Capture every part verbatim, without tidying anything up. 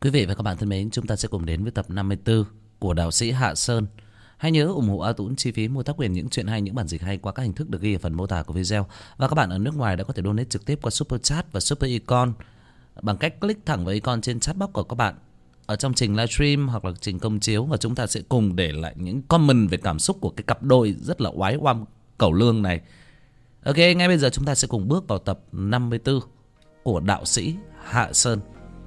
Quý vị và các bạn thân mến, chúng ta sẽ cùng đến với tập năm mươi tư của đạo sĩ Hạ Sơn. Hãy nhớ ủng hộ A Tũng chi phí mua tác quyền những chuyện hay, những bản dịch hay qua các hình thức được ghi ở phần mô tả của video. Và các bạn ở nước ngoài đã có thể donate trực tiếp qua Super Chat và Super Icon bằng cách click thẳng vào icon trên chat box của các bạn ở trong trình livestream hoặc là trình công chiếu, và chúng ta sẽ cùng để lại những comment về cảm xúc của cái cặp đôi rất là oái oăm cẩu lương này. Ok, ngay bây giờ chúng ta sẽ cùng bước vào tập năm mươi tư của đạo sĩ Hạ Sơn.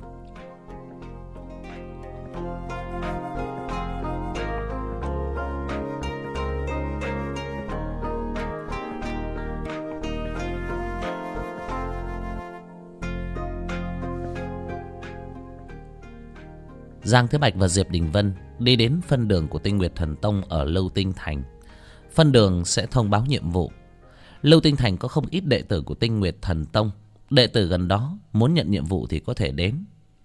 Giang Thế Bạch và Diệp Đình Vân đi đến phân đường của Tinh Nguyệt Thần Tông ở Lưu Tinh Thành. Phân đường sẽ thông báo nhiệm vụ. Lưu Tinh Thành có không ít đệ tử của Tinh Nguyệt Thần Tông. Đệ tử gần đó muốn nhận nhiệm vụ thì có thể đến.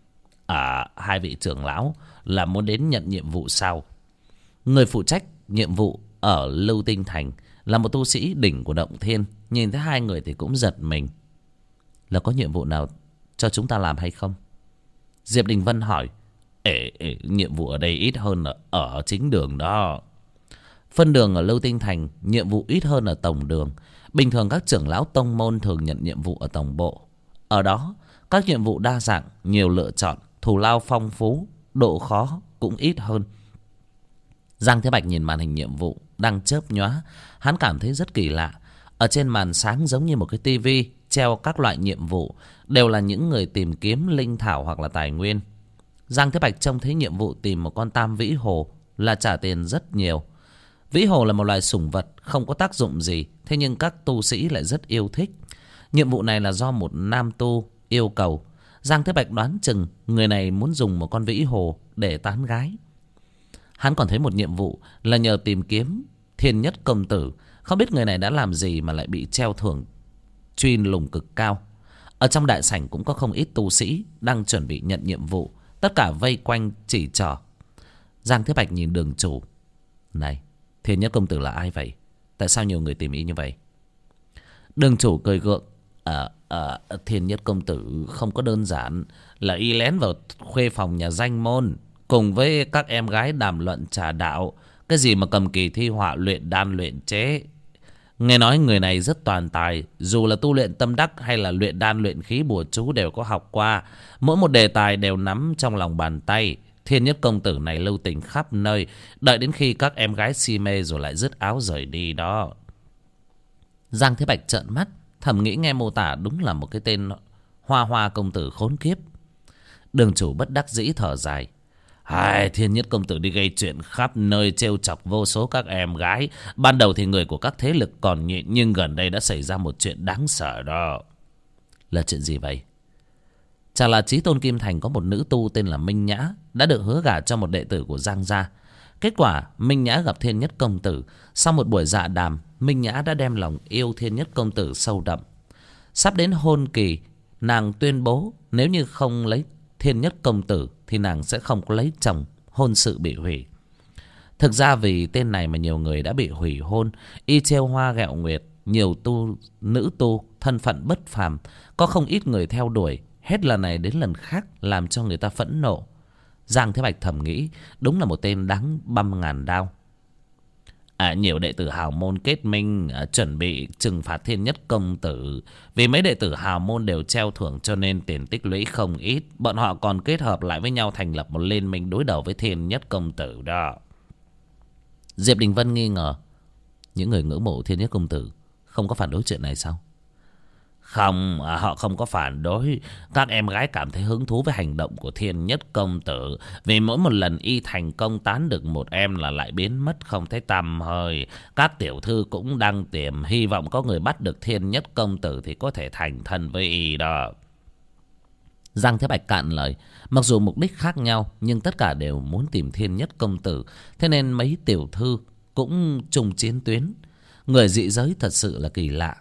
À, hai vị trưởng lão là muốn đến nhận nhiệm vụ sao? Người phụ trách nhiệm vụ ở Lưu Tinh Thành là một tu sĩ đỉnh của Động Thiên. Nhìn thấy hai người thì cũng giật mình. Là có nhiệm vụ nào cho chúng ta làm hay không? Diệp Đình Vân hỏi. Ê, ê, nhiệm vụ ở đây ít hơn ở, ở chính đường đó. Phân đường ở Lưu Tinh Thành nhiệm vụ ít hơn ở tổng đường. Bình thường các trưởng lão tông môn thường nhận nhiệm vụ ở tổng bộ. Ở đó các nhiệm vụ đa dạng, nhiều lựa chọn, thù lao phong phú, độ khó cũng ít hơn. Giang Thế Bạch nhìn màn hình nhiệm vụ đang chớp nhoá. Hắn cảm thấy rất kỳ lạ. Ở trên màn sáng giống như một cái tivi treo các loại nhiệm vụ, đều là những người tìm kiếm linh thảo hoặc là tài nguyên. Giang Thế Bạch trông thấy nhiệm vụ tìm một con tam vĩ hồ là trả tiền rất nhiều. Vĩ hồ là một loài sủng vật không có tác dụng gì, thế nhưng các tu sĩ lại rất yêu thích. Nhiệm vụ này là do một nam tu yêu cầu. Giang Thế Bạch đoán chừng người này muốn dùng một con vĩ hồ để tán gái. Hắn còn thấy một nhiệm vụ là nhờ tìm kiếm Thiên Nhất Công Tử. Không biết người này đã làm gì mà lại bị treo thưởng truy lùng cực cao. Ở trong đại sảnh cũng có không ít tu sĩ đang chuẩn bị nhận nhiệm vụ. Tất cả vây quanh chỉ trỏ. Giang Thế Bạch nhìn đường chủ. Này, Thiên Nhất Công Tử là ai vậy? Tại sao nhiều người tìm ý như vậy? Đường chủ cười gượng. À, à, Thiên Nhất Công Tử không có đơn giản là y lén vào khuê phòng nhà danh môn, cùng với các em gái đàm luận trà đạo. Cái gì mà cầm kỳ thi họa, luyện đan luyện chế. Nghe nói người này rất toàn tài. Dù là tu luyện tâm đắc hay là luyện đan luyện khí bùa chú đều có học qua. Mỗi một đề tài đều nắm trong lòng bàn tay. Thiên Nhất Công Tử này lưu tình khắp nơi, đợi đến khi các em gái si mê rồi lại dứt áo rời đi đó. Giang Thế Bạch trợn mắt, thầm nghĩ nghe mô tả đúng là một cái tên hoa hoa công tử khốn kiếp. Đường chủ bất đắc dĩ thở dài. Hai, Thiên Nhất Công Tử đi gây chuyện khắp nơi, trêu chọc vô số các em gái. Ban đầu thì người của các thế lực còn nhịn, nhưng gần đây đã xảy ra một chuyện đáng sợ đó. Là chuyện gì vậy? Chả là Chí Tôn Kim Thành có một nữ tu tên là Minh Nhã, đã được hứa gả cho một đệ tử của Giang gia. Kết quả Minh Nhã gặp Thiên Nhất Công Tử. Sau một buổi dạ đàm, Minh Nhã đã đem lòng yêu Thiên Nhất Công Tử sâu đậm. Sắp đến hôn kỳ, nàng tuyên bố nếu như không lấy Thiên Nhất Công Tử thì nàng sẽ không có lấy chồng, hôn sự bị hủy. Thực ra vì tên này mà nhiều người đã bị hủy hôn. Y trêu hoa ghẹo nguyệt, nhiều tu nữ tu thân phận bất phàm, có không ít người theo đuổi, hết lần này đến lần khác làm cho người ta phẫn nộ. Giang Thế Bạch thầm nghĩ đúng là một tên đáng băm ngàn đao. À, nhiều đệ tử hào môn kết minh à, chuẩn bị trừng phạt Thiên Nhất Công Tử. Vì mấy đệ tử hào môn đều treo thưởng cho nên tiền tích lũy không ít. Bọn họ còn kết hợp lại với nhau thành lập một liên minh đối đầu với Thiên Nhất Công Tử đó. Diệp Đình Vân nghi ngờ. Những người ngưỡng mộ Thiên Nhất Công Tử không có phản đối chuyện này sao? Không, họ không có phản đối. Các em gái cảm thấy hứng thú với hành động của Thiên Nhất Công Tử. Vì mỗi một lần y thành công tán được một em là lại biến mất không thấy tăm hơi. Các tiểu thư cũng đang tìm, hy vọng có người bắt được Thiên Nhất Công Tử thì có thể thành thân với y đó. Giang Thế Bạch cạn lời. Mặc dù mục đích khác nhau nhưng tất cả đều muốn tìm Thiên Nhất Công Tử. Thế nên mấy tiểu thư cũng chung chiến tuyến. Người dị giới thật sự là kỳ lạ.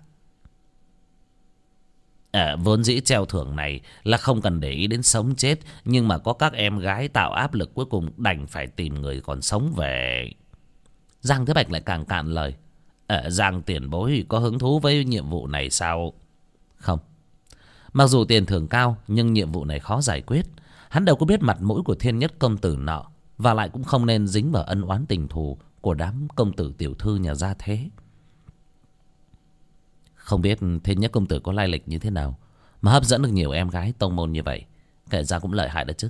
À, vốn dĩ treo thưởng này là không cần để ý đến sống chết, nhưng mà có các em gái tạo áp lực, cuối cùng đành phải tìm người còn sống về. Giang Thế Bạch lại càng cạn lời. À, Giang tiền bối có hứng thú với nhiệm vụ này sao? Không. Mặc dù tiền thưởng cao nhưng nhiệm vụ này khó giải quyết. Hắn đâu có biết mặt mũi của thiên nhất công tử nọ, và lại cũng không nên dính vào ân oán tình thù của đám công tử tiểu thư nhà gia thế. Không biết thiên nhất công tử có lai lịch như thế nào mà hấp dẫn được nhiều em gái tông môn như vậy. Kể ra cũng lợi hại đó chứ.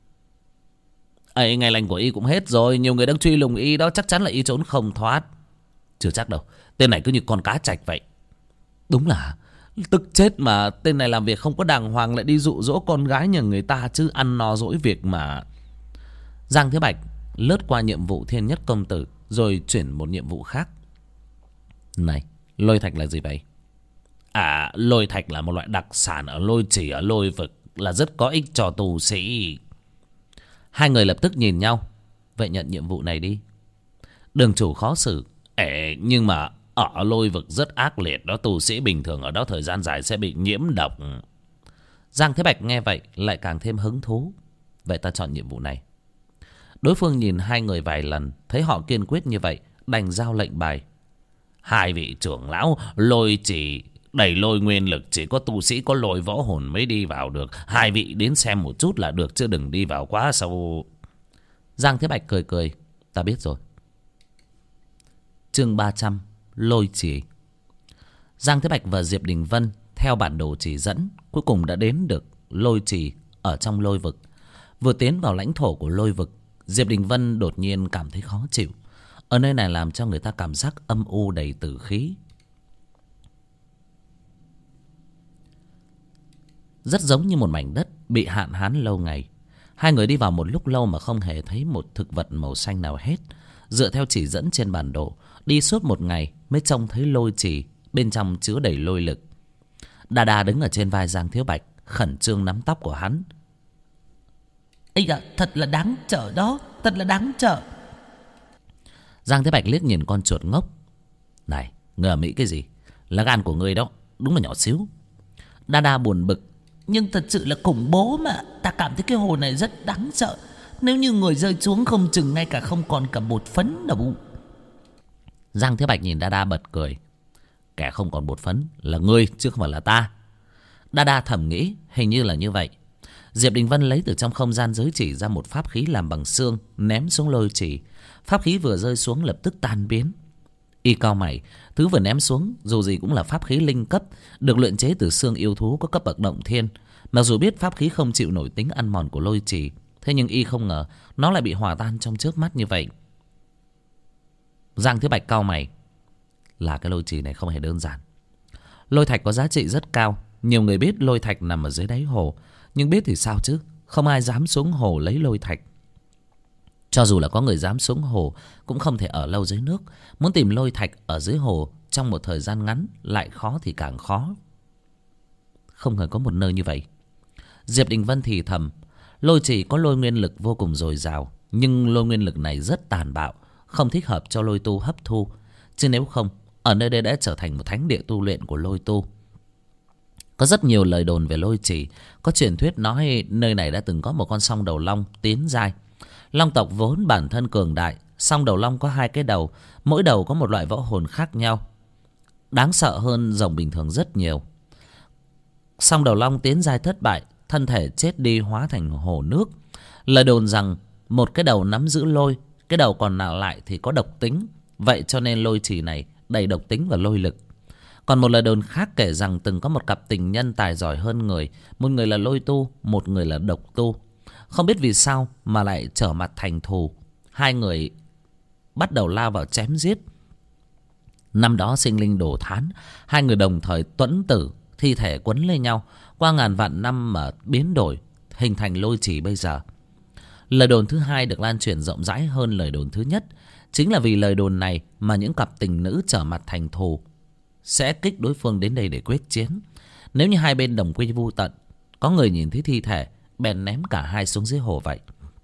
ấy Ngày lành của y cũng hết rồi. Nhiều người đang truy lùng y đó. Chắc chắn là y trốn không thoát. Chưa chắc đâu. Tên này cứ như con cá trạch vậy. Đúng là tức chết mà. Tên này làm việc không có đàng hoàng, lại đi dụ dỗ con gái nhà người ta chứ. Ăn no dỗi việc mà. Giang Thế Bạch lướt qua nhiệm vụ thiên nhất công tử, rồi chuyển một nhiệm vụ khác. Này, lôi thạch là gì vậy? À, lôi thạch là một loại đặc sản ở lôi trì, ở lôi vực, là rất có ích cho tù sĩ. Hai người lập tức nhìn nhau. Vậy nhận nhiệm vụ này đi. Đường chủ khó xử. Ê, nhưng mà ở lôi vực rất ác liệt đó. Tù sĩ bình thường ở đó thời gian dài sẽ bị nhiễm độc. Giang Thế Bạch nghe vậy lại càng thêm hứng thú. Vậy ta chọn nhiệm vụ này. Đối phương nhìn hai người vài lần, thấy họ kiên quyết như vậy, đành giao lệnh bài. Hai vị trưởng lão, lôi chỉ đầy lôi nguyên lực, chỉ có tu sĩ có lôi võ hồn mới đi vào được. Hai vị đến xem một chút là được, chứ đừng đi vào quá sâu. Giang Thế Bạch cười cười. Ta biết rồi. Chương ba trăm, lôi chỉ. Giang Thế Bạch và Diệp Đình Vân theo bản đồ chỉ dẫn cuối cùng đã đến được lôi trì ở trong lôi vực. Vừa tiến vào lãnh thổ của lôi vực, Diệp Đình Vân đột nhiên cảm thấy khó chịu. Ở nơi này làm cho người ta cảm giác âm u đầy tử khí. Rất giống như một mảnh đất bị hạn hán lâu ngày. Hai người đi vào một lúc lâu mà không hề thấy một thực vật màu xanh nào hết. Dựa theo chỉ dẫn trên bản đồ, đi suốt một ngày mới trông thấy lôi trì, bên trong chứa đầy lôi lực. Đà Đà đứng ở trên vai Giang Thiếu Bạch, khẩn trương nắm tóc của hắn. Ây da, thật là đáng sợ đó, thật là đáng sợ. Giang Thế Bạch liếc nhìn con chuột ngốc. Này, ngờ mỹ cái gì? Là gan của ngươi đó, đúng là nhỏ xíu. Đa Đa buồn bực. Nhưng thật sự là khủng bố mà. Ta cảm thấy cái hồ này rất đáng sợ. Nếu như người rơi xuống không chừng ngay cả không còn cả bột phấn đâu. Giang Thế Bạch nhìn Đa Đa bật cười. Kẻ không còn bột phấn là ngươi chứ không phải là ta. Đa Đa thầm nghĩ hình như là như vậy. Diệp Đình Vân lấy từ trong không gian giới chỉ ra một pháp khí làm bằng xương, ném xuống lôi chỉ. Pháp khí vừa rơi xuống lập tức tan biến. Y cao mày, thứ vừa ném xuống dù gì cũng là pháp khí linh cấp, được luyện chế từ xương yêu thú có cấp bậc động thiên. Mặc dù biết pháp khí không chịu nổi tính ăn mòn của lôi chỉ, thế nhưng Y không ngờ nó lại bị hòa tan trong chớp mắt như vậy. Giang Thế Bạch cao mày. Là cái lôi chỉ này không hề đơn giản. Lôi thạch có giá trị rất cao. Nhiều người biết lôi thạch nằm ở dưới đáy hồ, nhưng biết thì sao chứ, không ai dám xuống hồ lấy lôi thạch. Cho dù là có người dám xuống hồ cũng không thể ở lâu dưới nước. Muốn tìm lôi thạch ở dưới hồ trong một thời gian ngắn lại khó thì càng khó. Không ngờ có một nơi như vậy. Diệp Đình Vân thì thầm. Lôi chỉ có lôi nguyên lực vô cùng dồi dào, nhưng lôi nguyên lực này rất tàn bạo, không thích hợp cho lôi tu hấp thu. Chứ nếu không, ở nơi đây đã trở thành một thánh địa tu luyện của lôi tu. Có rất nhiều lời đồn về lôi chỉ. Có truyền thuyết nói nơi này đã từng có một con song đầu long tiến giai. Long tộc vốn bản thân cường đại, song đầu long có hai cái đầu, mỗi đầu có một loại võ hồn khác nhau, đáng sợ hơn rồng bình thường rất nhiều. Song đầu long tiến giai thất bại, thân thể chết đi hóa thành hồ nước. Lời đồn rằng một cái đầu nắm giữ lôi, cái đầu còn lại thì có độc tính. Vậy cho nên lôi chỉ này đầy độc tính và lôi lực. Còn một lời đồn khác kể rằng từng có một cặp tình nhân tài giỏi hơn người. Một người là lôi tu, một người là độc tu. Không biết vì sao mà lại trở mặt thành thù. Hai người bắt đầu lao vào chém giết. Năm đó sinh linh đổ thán, hai người đồng thời tuẫn tử, thi thể quấn lên nhau. Qua ngàn vạn năm mà biến đổi, hình thành lôi chỉ bây giờ. Lời đồn thứ hai được lan truyền rộng rãi hơn lời đồn thứ nhất. Chính là vì lời đồn này mà những cặp tình nữ trở mặt thành thù sẽ kích đối phương đến đây để quyết chiến. Nếu như hai bên đồng quy vu tận, có người nhìn thấy thi thể bèn ném cả hai xuống dưới hồ vậy.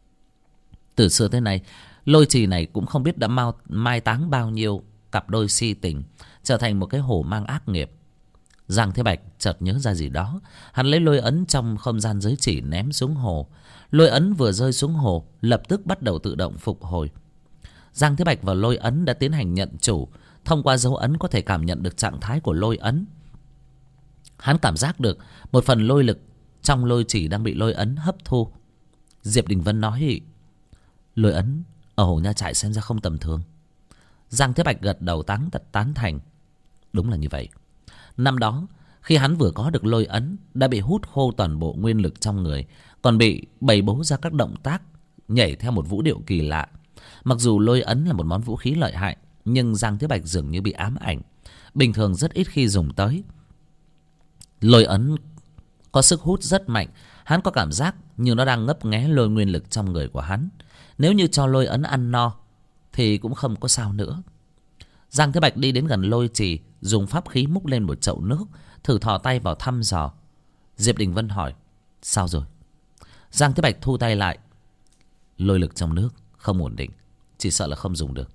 Từ xưa tới nay, lôi trì này cũng không biết đã mau, mai táng bao nhiêu cặp đôi si tình, trở thành một cái hồ mang ác nghiệp. Giang Thế Bạch chợt nhớ ra gì đó. Hắn lấy lôi ấn trong không gian giới chỉ ném xuống hồ. Lôi ấn vừa rơi xuống hồ lập tức bắt đầu tự động phục hồi. Giang Thế Bạch và lôi ấn đã tiến hành nhận chủ. Thông qua dấu ấn có thể cảm nhận được trạng thái của lôi ấn. Hắn cảm giác được một phần lôi lực trong lôi chỉ đang bị lôi ấn hấp thu. Diệp Đình Vân nói: Lôi ấn ở Hồ Nha Trại xem ra không tầm thường. Giang Thế Bạch gật đầu tán tật tán thành. Đúng là như vậy. Năm đó khi hắn vừa có được lôi ấn, đã bị hút khô toàn bộ nguyên lực trong người, còn bị bày bố ra các động tác nhảy theo một vũ điệu kỳ lạ. Mặc dù lôi ấn là một món vũ khí lợi hại, nhưng Giang Thế Bạch dường như bị ám ảnh, bình thường rất ít khi dùng tới. Lôi ấn có sức hút rất mạnh, hắn có cảm giác như nó đang ngấp nghé lôi nguyên lực trong người của hắn. Nếu như cho lôi ấn ăn no thì cũng không có sao nữa. Giang Thế Bạch đi đến gần lôi trì, dùng pháp khí múc lên một chậu nước, thử thò tay vào thăm dò. Diệp Đình Vân hỏi: Sao rồi? Giang Thế Bạch thu tay lại: Lôi lực trong nước không ổn định, chỉ sợ là không dùng được.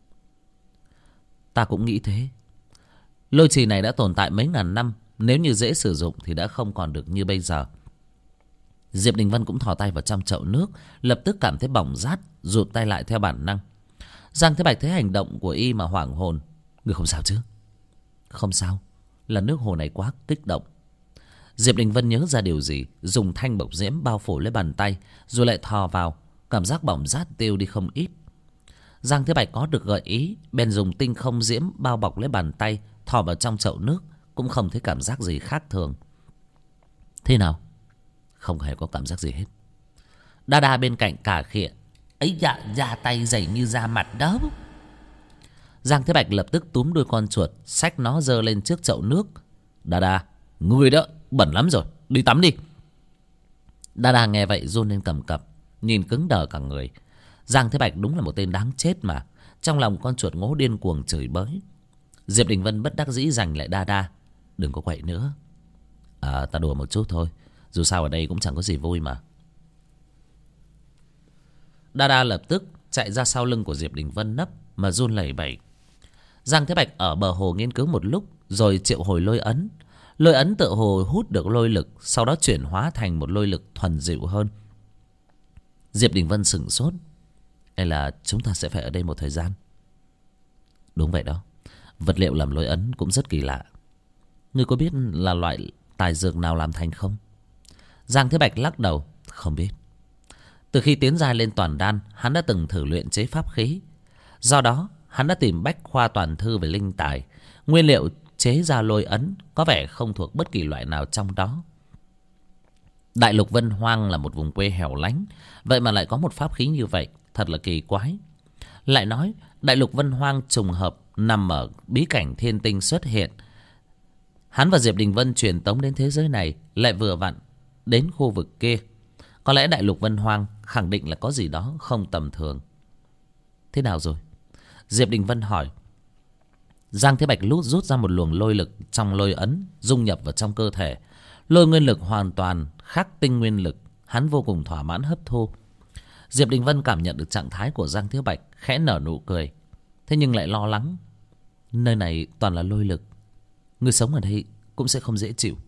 Ta cũng nghĩ thế. Lôi trì này đã tồn tại mấy ngàn năm, nếu như dễ sử dụng thì đã không còn được như bây giờ. Diệp Đình Vân cũng thò tay vào trong chậu nước, lập tức cảm thấy bỏng rát, rụt tay lại theo bản năng. Giang Thế Bạch thấy hành động của y mà hoảng hồn. Người không sao chứ? Không sao, là nước hồ này quá kích động. Diệp Đình Vân nhớ ra điều gì, dùng thanh bộc diễm bao phủ lấy bàn tay, rồi lại thò vào, cảm giác bỏng rát tiêu đi không ít. Giang Thế Bạch có được gợi ý, bèn dùng tinh không diễm bao bọc lấy bàn tay, thò vào trong chậu nước, cũng không thấy cảm giác gì khác thường. Thế nào? Không hề có cảm giác gì hết. Đa Đa bên cạnh cà khịa: Ấy dạ, da tay dày như da mặt đó. Giang Thế Bạch lập tức túm đuôi con chuột, xách nó giơ lên trước chậu nước. Đa Đa, ngươi đó, bẩn lắm rồi, đi tắm đi. Đa Đa nghe vậy run lên cầm cập, nhìn cứng đờ cả người. Giang Thế Bạch đúng là một tên đáng chết mà. Trong lòng con chuột ngố điên cuồng chửi bới. Diệp Đình Vân bất đắc dĩ giành lại Đa Đa: Đừng có quậy nữa. À, ta đùa một chút thôi, dù sao ở đây cũng chẳng có gì vui mà. Đa Đa lập tức chạy ra sau lưng của Diệp Đình Vân nấp mà run lẩy bẩy. Giang Thế Bạch ở bờ hồ nghiên cứu một lúc, rồi triệu hồi lôi ấn. Lôi ấn tự hồ hút được lôi lực, sau đó chuyển hóa thành một lôi lực thuần dịu hơn. Diệp Đình Vân sửng sốt. Hay là chúng ta sẽ phải ở đây một thời gian? Đúng vậy đó, vật liệu làm lôi ấn cũng rất kỳ lạ. Ngươi có biết là loại tài dược nào làm thành không? Giang Thế Bạch lắc đầu: Không biết. Từ khi tiến giai lên toàn đan, hắn đã từng thử luyện chế pháp khí. Do đó hắn đã tìm bách khoa toàn thư về linh tài. Nguyên liệu chế ra lôi ấn có vẻ không thuộc bất kỳ loại nào trong đó. Đại lục Vân Hoang là một vùng quê hẻo lánh, vậy mà lại có một pháp khí như vậy, thật là kỳ quái. Lại nói đại lục Vân Hoang trùng hợp nằm ở bí cảnh thiên tinh xuất hiện. Hắn và Diệp Đình Vân truyền tống đến thế giới này lại vừa vặn đến khu vực kia. Có lẽ đại lục Vân Hoang khẳng định là có gì đó không tầm thường. Thế nào rồi? Diệp Đình Vân hỏi. Giang Thế Bạch lút rút ra một luồng lôi lực trong lôi ấn, dung nhập vào trong cơ thể. Lôi nguyên lực hoàn toàn khác tinh nguyên lực, hắn vô cùng thỏa mãn hấp thu. Diệp Đình Vân cảm nhận được trạng thái của Giang Thế Bạch, khẽ nở nụ cười. Thế nhưng lại lo lắng. Nơi này toàn là lôi lực, người sống ở đây cũng sẽ không dễ chịu.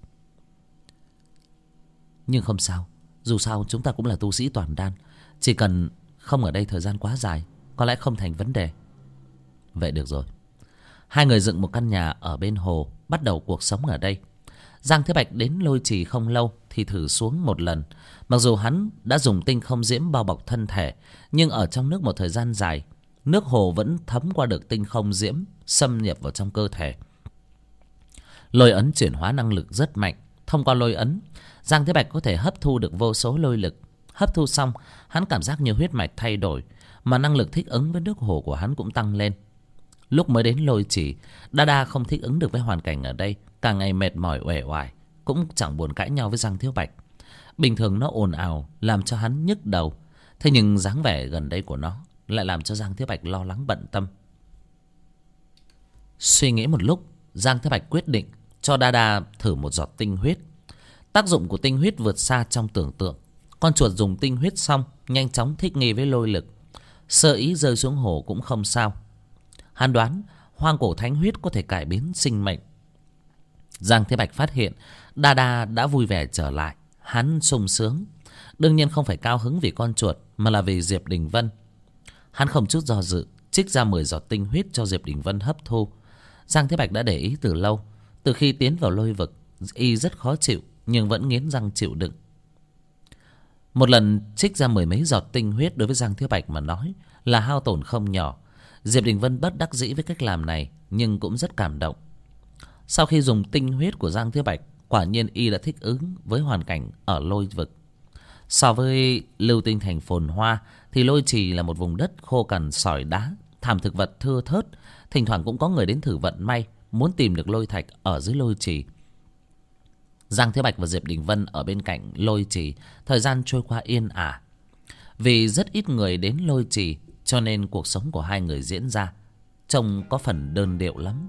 Nhưng không sao, dù sao chúng ta cũng là tu sĩ toàn đan, chỉ cần không ở đây thời gian quá dài, có lẽ không thành vấn đề. Vậy được rồi. Hai người dựng một căn nhà ở bên hồ, bắt đầu cuộc sống ở đây. Giang Thế Bạch đến lôi trì không lâu thì thử xuống một lần. Mặc dù hắn đã dùng tinh không diễm bao bọc thân thể, nhưng ở trong nước một thời gian dài, nước hồ vẫn thấm qua được tinh không diễm, xâm nhập vào trong cơ thể. Lôi ấn chuyển hóa năng lực rất mạnh. Thông qua lôi ấn, Giang Thế Bạch có thể hấp thu được vô số lôi lực. Hấp thu xong, hắn cảm giác như huyết mạch thay đổi, mà năng lực thích ứng với nước hồ của hắn cũng tăng lên. Lúc mới đến lôi trì, Đa Đa không thích ứng được với hoàn cảnh ở đây, cả ngày mệt mỏi uể oải, cũng chẳng buồn cãi nhau với Giang Thế Bạch. Bình thường nó ồn ào làm cho hắn nhức đầu, thế nhưng dáng vẻ gần đây của nó lại làm cho Giang Thế Bạch lo lắng bận tâm. Suy nghĩ một lúc, Giang Thế Bạch quyết định cho Đa Đa thử một giọt tinh huyết. Tác dụng của tinh huyết vượt xa trong tưởng tượng. Con chuột dùng tinh huyết xong nhanh chóng thích nghi với lôi lực, sơ ý rơi xuống hồ cũng không sao. Hắn đoán hoang cổ thánh huyết có thể cải biến sinh mệnh. Giang Thế Bạch phát hiện Đa Đa đã vui vẻ trở lại, hắn sung sướng. Đương nhiên không phải cao hứng vì con chuột, mà là vì Diệp Đình Vân. Hắn không chút do dự trích ra mười giọt tinh huyết cho Diệp Đình Vân hấp thu. Giang Thế Bạch đã để ý từ lâu. Từ khi tiến vào lôi vực, y rất khó chịu, nhưng vẫn nghiến răng chịu đựng. Một lần trích ra mười mấy giọt tinh huyết đối với Giang Thiếu Bạch mà nói là hao tổn không nhỏ. Diệp Đình Vân bất đắc dĩ với cách làm này, nhưng cũng rất cảm động. Sau khi dùng tinh huyết của Giang Thiếu Bạch, quả nhiên y đã thích ứng với hoàn cảnh ở lôi vực. So với Lưu Tinh Thành phồn hoa thì Lôi Trì là một vùng đất khô cằn sỏi đá, thảm thực vật thưa thớt. Thỉnh thoảng cũng có người đến thử vận may, muốn tìm được lôi thạch ở dưới Lôi Trì. Giang Thiếu Bạch và Diệp Đình Vân ở bên cạnh Lôi Trì, thời gian trôi qua yên ả. Vì rất ít người đến Lôi Trì, cho nên cuộc sống của hai người diễn ra trông có phần đơn điệu lắm.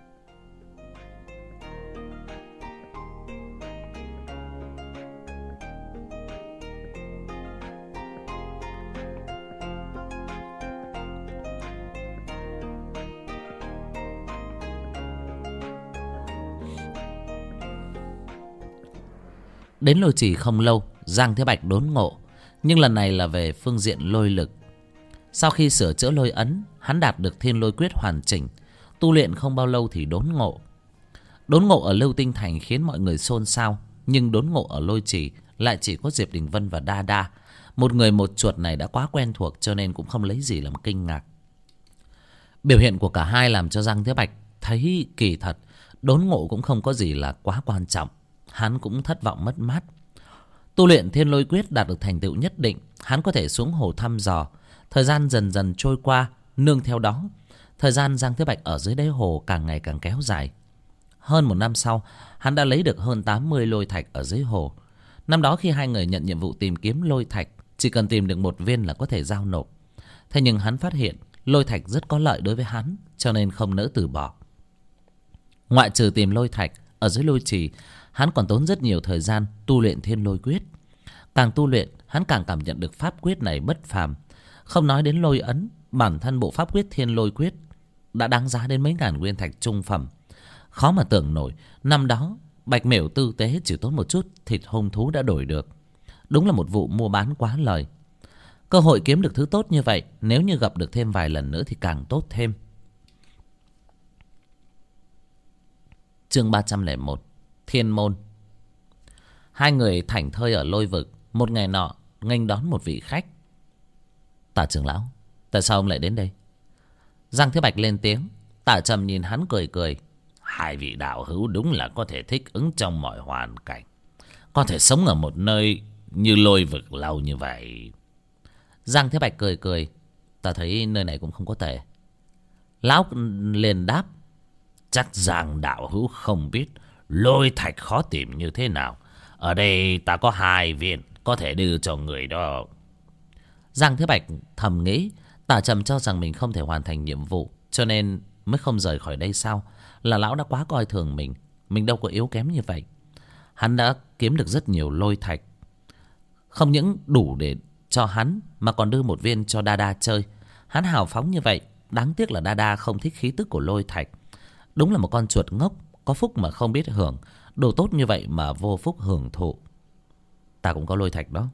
Đến Lôi Trì không lâu, Giang Thế Bạch đốn ngộ, nhưng lần này là về phương diện lôi lực. Sau khi sửa chữa lôi ấn, hắn đạt được thiên lôi quyết hoàn chỉnh. Tu luyện không bao lâu thì đốn ngộ. Đốn ngộ ở Lưu Tinh Thành khiến mọi người xôn xao, nhưng đốn ngộ ở Lôi Trì lại chỉ có Diệp Đình Vân và Đa Đa. Một người một chuột này đã quá quen thuộc, cho nên cũng không lấy gì làm kinh ngạc. Biểu hiện của cả hai làm cho Giang Thế Bạch thấy kỳ thật đốn ngộ cũng không có gì là quá quan trọng. Hắn cũng thất vọng mất mát. Tu luyện thiên lôi quyết đạt được thành tựu nhất định, hắn có thể xuống hồ thăm dò. Thời gian dần dần trôi qua, nương theo đó, thời gian Giang Thế Bạch ở dưới đáy hồ càng ngày càng kéo dài. Hơn một năm sau, hắn đã lấy được hơn tám mươi lôi thạch ở dưới hồ. Năm đó khi hai người nhận nhiệm vụ tìm kiếm lôi thạch, chỉ cần tìm được một viên là có thể giao nộp. Thế nhưng hắn phát hiện lôi thạch rất có lợi đối với hắn, cho nên không nỡ từ bỏ. Ngoại trừ tìm lôi thạch ở dưới Lôi Trì, hắn còn tốn rất nhiều thời gian tu luyện thiên lôi quyết. Càng tu luyện, hắn càng cảm nhận được pháp quyết này bất phàm. Không nói đến lôi ấn, bản thân bộ pháp quyết thiên lôi quyết đã đáng giá đến mấy ngàn nguyên thạch trung phẩm. Khó mà tưởng nổi, năm đó Bạch Miểu tư tế chỉ tốn một chút thịt hung thú đã đổi được. Đúng là một vụ mua bán quá lời. Cơ hội kiếm được thứ tốt như vậy, nếu như gặp được thêm vài lần nữa thì càng tốt thêm. Chương ba trăm lẻ một, Thiên Môn. Hai người thảnh thơi ở lôi vực. Một ngày nọ nghênh đón một vị khách. Tả trưởng lão, tại sao ông lại đến đây? Giang Thế Bạch lên tiếng. Tả Trầm nhìn hắn cười cười. Hai vị đạo hữu đúng là có thể thích ứng trong mọi hoàn cảnh, có thể sống ở một nơi như lôi vực lâu như vậy. Giang Thế Bạch cười cười. Ta thấy nơi này cũng không có tệ. Lão liền đáp. Chắc Giang đạo hữu không biết lôi thạch khó tìm như thế nào. Ở đây ta có hai viên, có thể đưa cho người đó. Giang Thế Bạch thầm nghĩ, Tả Trầm cho rằng mình không thể hoàn thành nhiệm vụ, cho nên mới không rời khỏi đây sao? Là lão đã quá coi thường mình. Mình đâu có yếu kém như vậy. Hắn đã kiếm được rất nhiều lôi thạch, không những đủ để cho hắn, mà còn đưa một viên cho Đa Đa chơi. Hắn hào phóng như vậy. Đáng tiếc là Đa Đa không thích khí tức của lôi thạch. Đúng là một con chuột ngốc, có phúc mà không biết hưởng. Đồ tốt như vậy mà vô phúc hưởng thụ. Ta cũng có lôi thạch đó.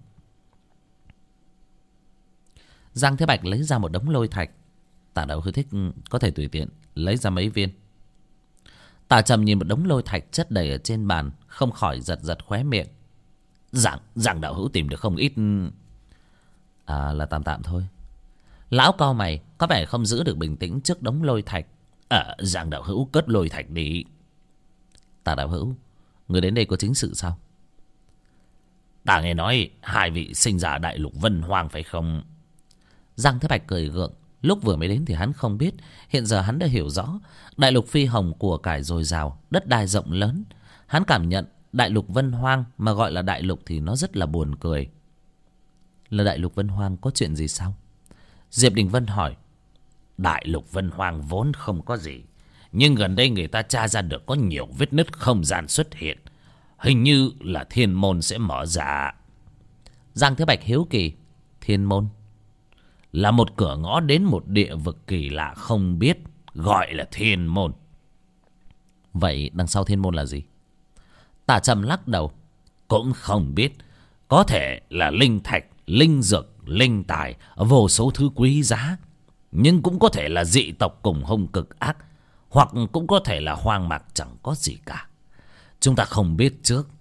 Giang Thế Bạch lấy ra một đống lôi thạch. Tả đạo hữu thích có thể tùy tiện lấy ra mấy viên. Tả Trầm nhìn một đống lôi thạch chất đầy ở trên bàn, không khỏi giật giật khóe miệng. Giang, Giang đạo hữu tìm được không ít. À, là tạm tạm thôi. Lão cau mày, có vẻ không giữ được bình tĩnh trước đống lôi thạch. À, Giang đạo hữu cất lôi thạch đi. Tả đạo hữu, người đến đây có chính sự sao? Ta nghe nói hai vị sinh ra đại lục Vân Hoang phải không? Giang Thế Bạch cười gượng. Lúc vừa mới đến thì hắn không biết, hiện giờ hắn đã hiểu rõ. Đại lục Phi Hồng của cải dồi dào, đất đai rộng lớn. Hắn cảm nhận đại lục Vân Hoang mà gọi là đại lục thì nó rất là buồn cười. Là đại lục Vân Hoang có chuyện gì sao? Diệp Đình Vân hỏi. Đại lục Vân Hoang vốn không có gì, nhưng gần đây người ta tra ra được có nhiều vết nứt không gian xuất hiện. Hình như là thiên môn sẽ mở ra. Giang Thế Bạch hiếu kỳ. Thiên môn là một cửa ngõ đến một địa vực kỳ lạ không biết, gọi là thiên môn. Vậy đằng sau thiên môn là gì? Tả Trầm lắc đầu. Cũng không biết. Có thể là linh thạch, linh dược, linh tài, vô số thứ quý giá. Nhưng cũng có thể là dị tộc cùng hung cực ác, hoặc cũng có thể là hoang mạc chẳng có gì cả. Chúng ta không biết trước.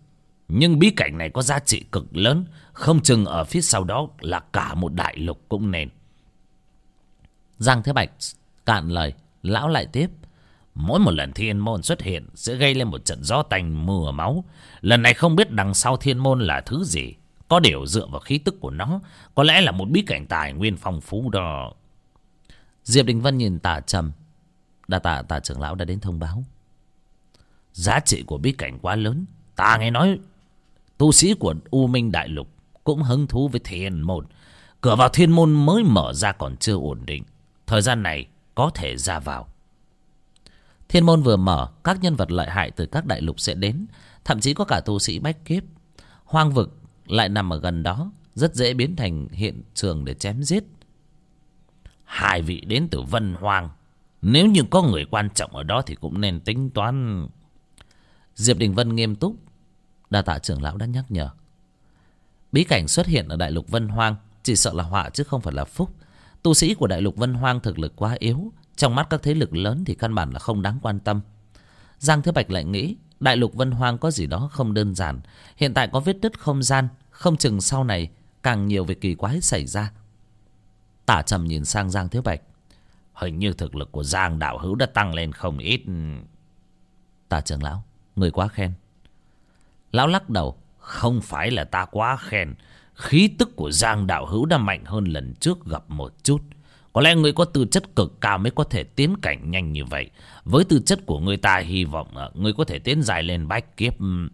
Nhưng bí cảnh này có giá trị cực lớn, không chừng ở phía sau đó là cả một đại lục cũng nên. Giang Thế Bạch cạn lời, lão lại tiếp. Mỗi một lần thiên môn xuất hiện sẽ gây lên một trận gió tanh mưa máu. Lần này không biết đằng sau thiên môn là thứ gì. Có điều dựa vào khí tức của nó, có lẽ là một bí cảnh tài nguyên phong phú đó. Diệp Đình Vân nhìn Tả Trầm. Đa tạ Tả trưởng lão đã đến thông báo. Giá trị của bí cảnh quá lớn. Ta nghe nói tu sĩ của U Minh Đại Lục cũng hứng thú với thiên môn. Cửa vào thiên môn mới mở ra còn chưa ổn định. Thời gian này có thể ra vào. Thiên môn vừa mở, các nhân vật lợi hại từ các đại lục sẽ đến. Thậm chí có cả tu sĩ bách kiếp. Hoang vực lại nằm ở gần đó, rất dễ biến thành hiện trường để chém giết. Hai vị đến từ Vân Hoang, nếu như có người quan trọng ở đó thì cũng nên tính toán. Diệp Đình Vân nghiêm túc. Đa tạ trưởng lão đã nhắc nhở. Bí cảnh xuất hiện ở đại lục Vân Hoang chỉ sợ là họa chứ không phải là phúc. Tu sĩ của đại lục Vân Hoang thực lực quá yếu, trong mắt các thế lực lớn thì căn bản là không đáng quan tâm. Giang Thế Bạch lại nghĩ đại lục Vân Hoang có gì đó không đơn giản. Hiện tại có vết nứt không gian, không chừng sau này càng nhiều việc kỳ quái xảy ra. Tả Trầm nhìn sang Giang Thế Bạch. Hình như thực lực của Giang đạo hữu đã tăng lên không ít. Tả trưởng lão, người quá khen. Lão lắc đầu. Không phải là ta quá khen. Khí tức của Giang đạo hữu đã mạnh hơn lần trước gặp một chút. Có lẽ người có tư chất cực cao mới có thể tiến cảnh nhanh như vậy. Với tư chất của người ta hy vọng người có thể tiến dài lên bách kiếp.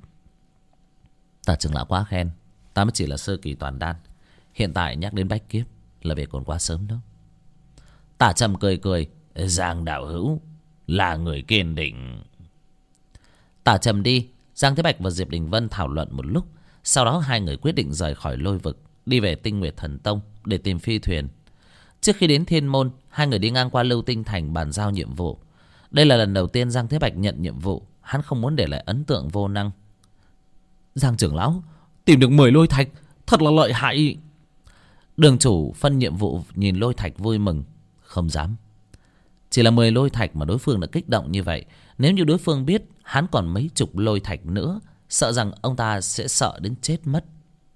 Tả trưởng lão quá khen. Ta mới chỉ là sơ kỳ toàn đan. Hiện tại nhắc đến bách kiếp là việc còn quá sớm đâu. Tả Trầm cười cười. Giang đạo hữu là người kiên định. Tả Trầm đi, Giang Thế Bạch và Diệp Đình Vân thảo luận một lúc. Sau đó hai người quyết định rời khỏi lôi vực, đi về Tinh Nguyệt Thần Tông để tìm phi thuyền. Trước khi đến Thiên Môn, hai người đi ngang qua Lưu Tinh Thành bàn giao nhiệm vụ. Đây là lần đầu tiên Giang Thế Bạch nhận nhiệm vụ. Hắn không muốn để lại ấn tượng vô năng. Giang trưởng lão, tìm được mười lôi thạch, thật là lợi hại. Đường chủ phân nhiệm vụ nhìn lôi thạch vui mừng. Không dám. Chỉ là mười lôi thạch mà đối phương đã kích động như vậy. Nếu như đối phương biết hắn còn mấy chục lôi thạch nữa, sợ rằng ông ta sẽ sợ đến chết mất.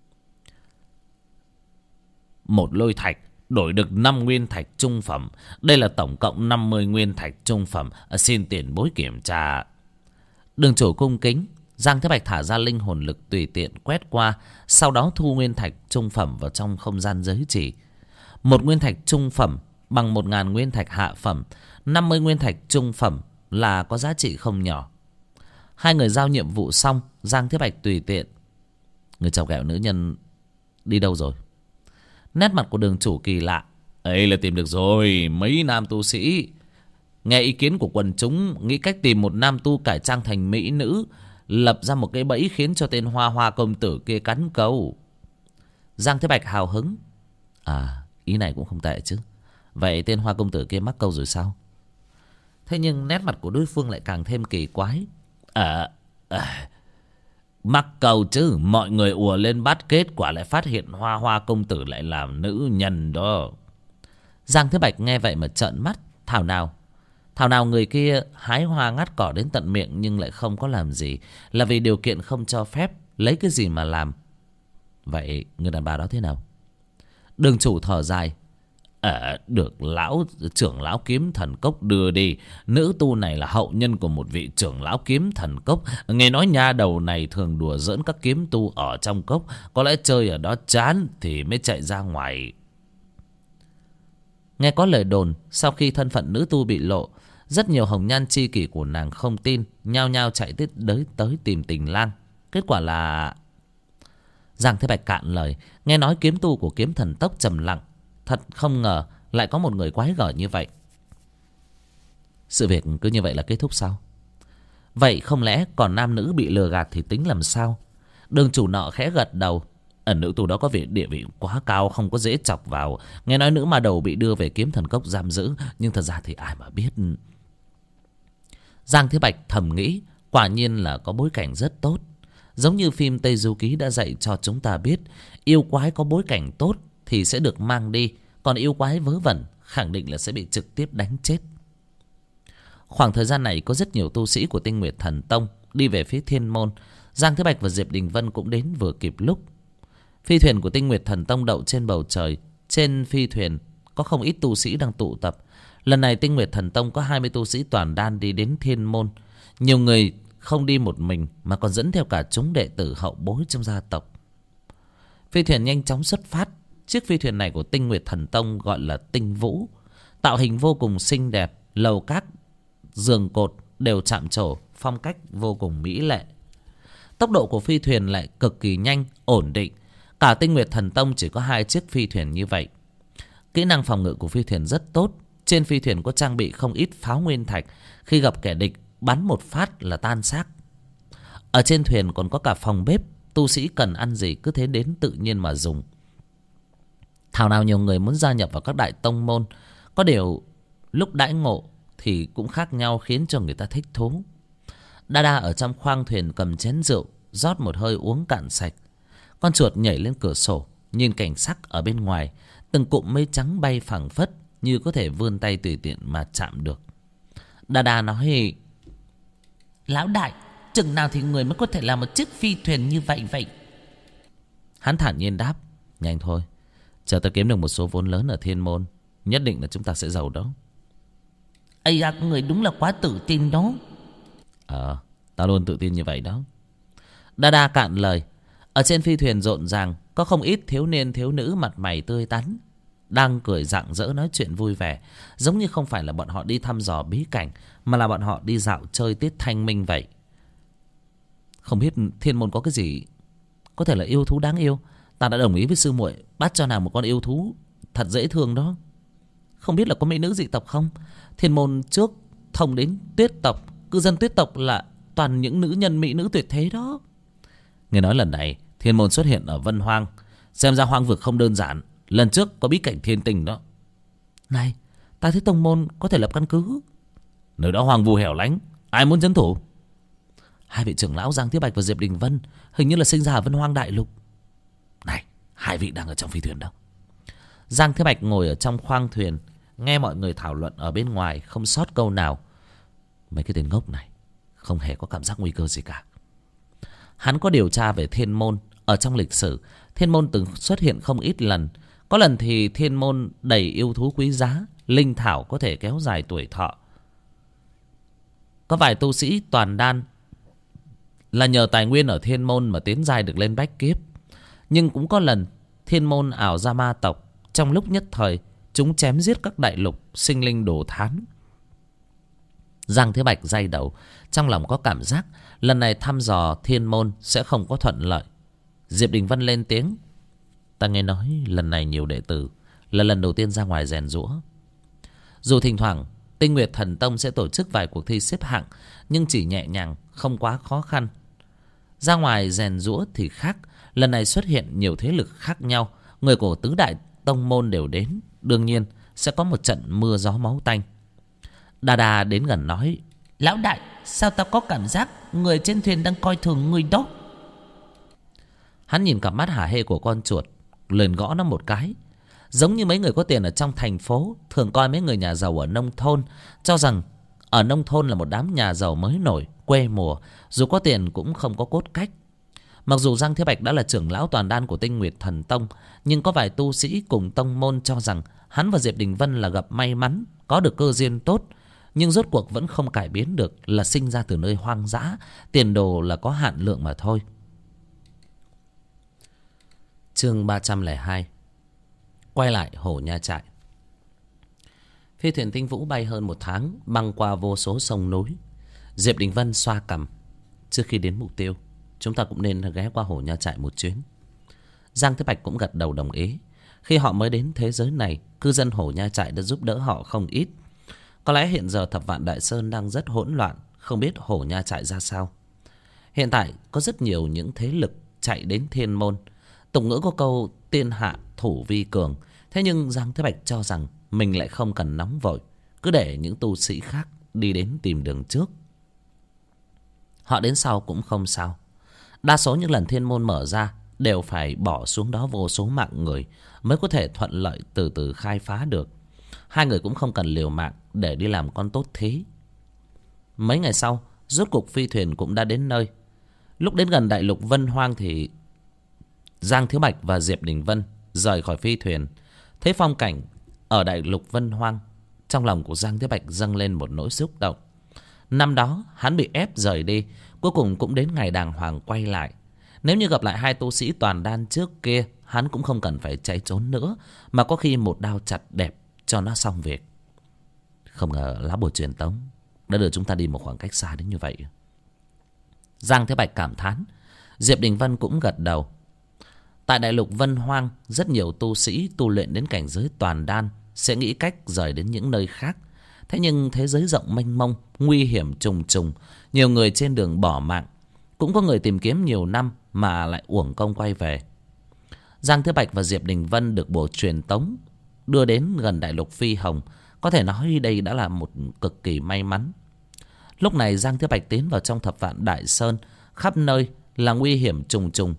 Một lôi thạch đổi được năm nguyên thạch trung phẩm. Đây là tổng cộng năm mươi nguyên thạch trung phẩm. Xin tiền bối kiểm tra. Đường chủ cung kính. Giang Thế Bạch thả ra linh hồn lực tùy tiện quét qua, sau đó thu nguyên thạch trung phẩm vào trong không gian giới chỉ. Một nguyên thạch trung phẩm bằng một ngàn nguyên thạch hạ phẩm. Năm mươi nguyên thạch trung phẩm là có giá trị không nhỏ. Hai người giao nhiệm vụ xong, Giang Thế Bạch tùy tiện. Người chọc ghẹo nữ nhân đi đâu rồi? Nét mặt của đường chủ kỳ lạ. Ấy là tìm được rồi. Mấy nam tu sĩ nghe ý kiến của quần chúng, nghĩ cách tìm một nam tu cải trang thành mỹ nữ, lập ra một cái bẫy khiến cho tên Hoa Hoa công tử kia cắn câu. Giang Thế Bạch hào hứng. À, ý này cũng không tệ chứ. Vậy tên Hoa công tử kia mắc câu rồi sao? Thế nhưng nét mặt của đối phương lại càng thêm kỳ quái. À, à mắc câu chứ. Mọi người ùa lên bắt, kết quả lại phát hiện Hoa Hoa công tử lại làm nữ nhân đó. Giang Thế Bạch nghe vậy mà trợn mắt. Thảo nào Thảo nào người kia hái hoa ngắt cỏ đến tận miệng nhưng lại không có làm gì, là vì điều kiện không cho phép, lấy cái gì mà làm. Vậy người đàn bà đó thế nào? Đường chủ thở dài. À, được lão trưởng lão kiếm thần cốc đưa đi. Nữ tu này là hậu nhân của một vị trưởng lão kiếm thần cốc. Nghe nói nha đầu này thường đùa giỡn các kiếm tu ở trong cốc. Có lẽ chơi ở đó chán thì mới chạy ra ngoài. Nghe có lời đồn, sau khi thân phận nữ tu bị lộ, rất nhiều hồng nhan chi kỷ của nàng không tin, nhao nhao chạy tới, tới, tới tìm Tình Lang. Kết quả là... Giang Thế Bạch cạn lời. Nghe nói kiếm tu của kiếm thần tốc trầm lặng. Thật không ngờ lại có một người quái gở như vậy. Sự việc cứ như vậy là kết thúc sao? Vậy không lẽ còn nam nữ bị lừa gạt thì tính làm sao? Đường chủ nọ khẽ gật đầu. Ở nữ tu đó có vị địa vị quá cao, không có dễ chọc vào. Nghe nói nữ ma đầu bị đưa về kiếm thần cốc giam giữ, nhưng thật ra thì ai mà biết. Giang Thế Bạch thầm nghĩ, quả nhiên là có bối cảnh rất tốt. Giống như phim Tây Du Ký đã dạy cho chúng ta biết, yêu quái có bối cảnh tốt thì sẽ được mang đi, còn yêu quái vớ vẩn khẳng định là sẽ bị trực tiếp đánh chết. Khoảng thời gian này có rất nhiều tu sĩ của Tinh Nguyệt Thần Tông đi về phía Thiên Môn. Giang Thế Bạch và Diệp Đình Vân cũng đến vừa kịp lúc. Phi thuyền của Tinh Nguyệt Thần Tông đậu trên bầu trời. Trên phi thuyền có không ít tu sĩ đang tụ tập. Lần này Tinh Nguyệt Thần Tông có hai mươi tu sĩ toàn đan đi đến Thiên Môn. Nhiều người không đi một mình mà còn dẫn theo cả chúng đệ tử hậu bối trong gia tộc. Phi thuyền nhanh chóng xuất phát. Chiếc phi thuyền này của Tinh Nguyệt Thần Tông gọi là Tinh Vũ. Tạo hình vô cùng xinh đẹp. Lầu các, giường cột đều chạm trổ, phong cách vô cùng mỹ lệ. Tốc độ của phi thuyền lại cực kỳ nhanh, ổn định. Cả Tinh Nguyệt Thần Tông chỉ có hai chiếc phi thuyền như vậy. Kỹ năng phòng ngự của phi thuyền rất tốt. Trên phi thuyền có trang bị không ít pháo nguyên thạch. Khi gặp kẻ địch, bắn một phát là tan xác. Ở trên thuyền còn có cả phòng bếp. Tu sĩ cần ăn gì cứ thế đến tự nhiên mà dùng. Thảo nào nhiều người muốn gia nhập vào các đại tông môn. Có điều lúc đãi ngộ thì cũng khác nhau, khiến cho người ta thích thú. Đa Đa ở trong khoang thuyền cầm chén rượu, rót một hơi uống cạn sạch. Con chuột nhảy lên cửa sổ, nhìn cảnh sắc ở bên ngoài. Từng cụm mây trắng bay phảng phất, như có thể vươn tay tùy tiện mà chạm được. Đa Đa nói: Lão đại, chừng nào thì người mới có thể làm một chiếc phi thuyền như vậy vậy? Hắn thản nhiên đáp: Nhanh thôi, chờ ta kiếm được một số vốn lớn ở Thiên Môn, nhất định là chúng ta sẽ giàu đó. Ây à, người đúng là quá tự tin đó. Ờ, ta luôn tự tin như vậy đó. Đa Đa cạn lời. Ở trên phi thuyền rộn ràng, có không ít thiếu niên thiếu nữ mặt mày tươi tắn, đang cười rạng rỡ nói chuyện vui vẻ. Giống như không phải là bọn họ đi thăm dò bí cảnh, mà là bọn họ đi dạo chơi tiết thanh minh vậy. Không biết Thiên Môn có cái gì, có thể là yêu thú đáng yêu. Ta đã đồng ý với sư muội bắt cho nàng một con yêu thú thật dễ thương đó. Không biết là có mỹ nữ dị tộc không? Thiên Môn trước thông đến tuyết tộc, cư dân tuyết tộc là toàn những nữ nhân mỹ nữ tuyệt thế đó. Nghe nói lần này Thiên Môn xuất hiện ở Vân Hoang, xem ra hoang vực không đơn giản. Lần trước có bí cảnh thiên tình đó. Này, ta thấy tông môn có thể lập căn cứ. Nơi đó hoang vu hẻo lánh, ai muốn trấn thủ? Hai vị trưởng lão Giang Thế Bạch và Diệp Đình Vân hình như là sinh ra ở Vân Hoang đại lục. Này, hai vị đang ở trong phi thuyền đâu? Giang Thế Bạch ngồi ở trong khoang thuyền, nghe mọi người thảo luận ở bên ngoài, không sót câu nào. Mấy cái tên ngốc này không hề có cảm giác nguy cơ gì cả. Hắn có điều tra về Thiên Môn. Ở trong lịch sử, Thiên Môn từng xuất hiện không ít lần. Có lần thì Thiên Môn đầy yêu thú quý giá, linh thảo có thể kéo dài tuổi thọ. Có vài tu sĩ toàn đan là nhờ tài nguyên ở Thiên Môn mà tiến giai được lên bách kiếp. Nhưng cũng có lần Thiên Môn ảo ra ma tộc. Trong lúc nhất thời, chúng chém giết các đại lục, sinh linh đồ thán. Giang Thế Bạch day đầu, trong lòng có cảm giác lần này thăm dò Thiên Môn sẽ không có thuận lợi. Diệp Đình Vân lên tiếng: Ta nghe nói lần này nhiều đệ tử, là lần đầu tiên ra ngoài rèn giũa. Dù thỉnh thoảng Tinh Nguyệt Thần Tông sẽ tổ chức vài cuộc thi xếp hạng, nhưng chỉ nhẹ nhàng, không quá khó khăn. Ra ngoài rèn giũa thì khác. Lần này xuất hiện nhiều thế lực khác nhau, người của tứ đại tông môn đều đến. Đương nhiên sẽ có một trận mưa gió máu tanh. Đa Đa đến gần nói: Lão đại, sao ta có cảm giác người trên thuyền đang coi thường người đó? Hắn nhìn cặp mắt hả hê của con chuột, liền gõ nó một cái. Giống như mấy người có tiền ở trong thành phố thường coi mấy người nhà giàu ở nông thôn, cho rằng ở nông thôn là một đám nhà giàu mới nổi, quê mùa, dù có tiền cũng không có cốt cách. Mặc dù Giang Thế Bạch đã là trưởng lão toàn đan của Tinh Nguyệt Thần Tông, nhưng có vài tu sĩ cùng tông môn cho rằng hắn và Diệp Đình Vân là gặp may mắn, có được cơ duyên tốt. Nhưng rốt cuộc vẫn không cải biến được là sinh ra từ nơi hoang dã, tiền đồ là có hạn lượng mà thôi. Chương ba trăm lẻ hai. Quay lại Hổ Nha Trại. Phi thuyền Tinh Vũ bay hơn một tháng, băng qua vô số sông núi. Diệp Đình Vân xoa cằm: Trước khi đến mục tiêu, chúng ta cũng nên ghé qua Hổ Nha Trại một chuyến. Giang Thế Bạch cũng gật đầu đồng ý. Khi họ mới đến thế giới này, cư dân Hổ Nha Trại đã giúp đỡ họ không ít. Có lẽ hiện giờ Thập Vạn Đại Sơn đang rất hỗn loạn, không biết Hổ Nha Trại ra sao. Hiện tại có rất nhiều những thế lực chạy đến Thiên Môn. Tục ngữ có câu tiên hạ thủ vi cường. Thế nhưng Giang Thế Bạch cho rằng mình lại không cần nóng vội, cứ để những tu sĩ khác đi đến tìm đường trước. Họ đến sau cũng không sao. Đa số những lần Thiên Môn mở ra đều phải bỏ xuống đó vô số mạng người mới có thể thuận lợi từ từ khai phá được. Hai người cũng không cần liều mạng để đi làm con tốt thí. Mấy ngày sau, rốt cuộc phi thuyền cũng đã đến nơi. Lúc đến gần đại lục Vân Hoang thì Giang Thiếu Bạch và Diệp Đình Vân rời khỏi phi thuyền. Thấy phong cảnh ở đại lục Vân Hoang, trong lòng của Giang Thiếu Bạch dâng lên một nỗi xúc động. Năm đó hắn bị ép rời đi, cuối cùng cũng đến ngày đàng hoàng quay lại. Nếu như gặp lại hai tu sĩ toàn đan trước kia, hắn cũng không cần phải chạy trốn nữa, mà có khi một đao chặt đẹp cho nó xong việc. Không ngờ lá bùa truyền tống đã đưa chúng ta đi một khoảng cách xa đến như vậy. Giang Thế Bạch cảm thán. Diệp Đình Vân cũng gật đầu. Tại đại lục Vân Hoang, rất nhiều tu sĩ tu luyện đến cảnh giới toàn đan sẽ nghĩ cách rời đến những nơi khác. Thế nhưng thế giới rộng mênh mông, nguy hiểm trùng trùng, nhiều người trên đường bỏ mạng, cũng có người tìm kiếm nhiều năm mà lại uổng công quay về. Giang Thế Bạch và Diệp Đình Vân được bùa truyền tống đưa đến gần đại lục Phi Hồng. Có thể nói đây đã là một cực kỳ may mắn. Lúc này Giang Thế Bạch tiến vào trong Thập Vạn Đại Sơn, khắp nơi là nguy hiểm trùng trùng.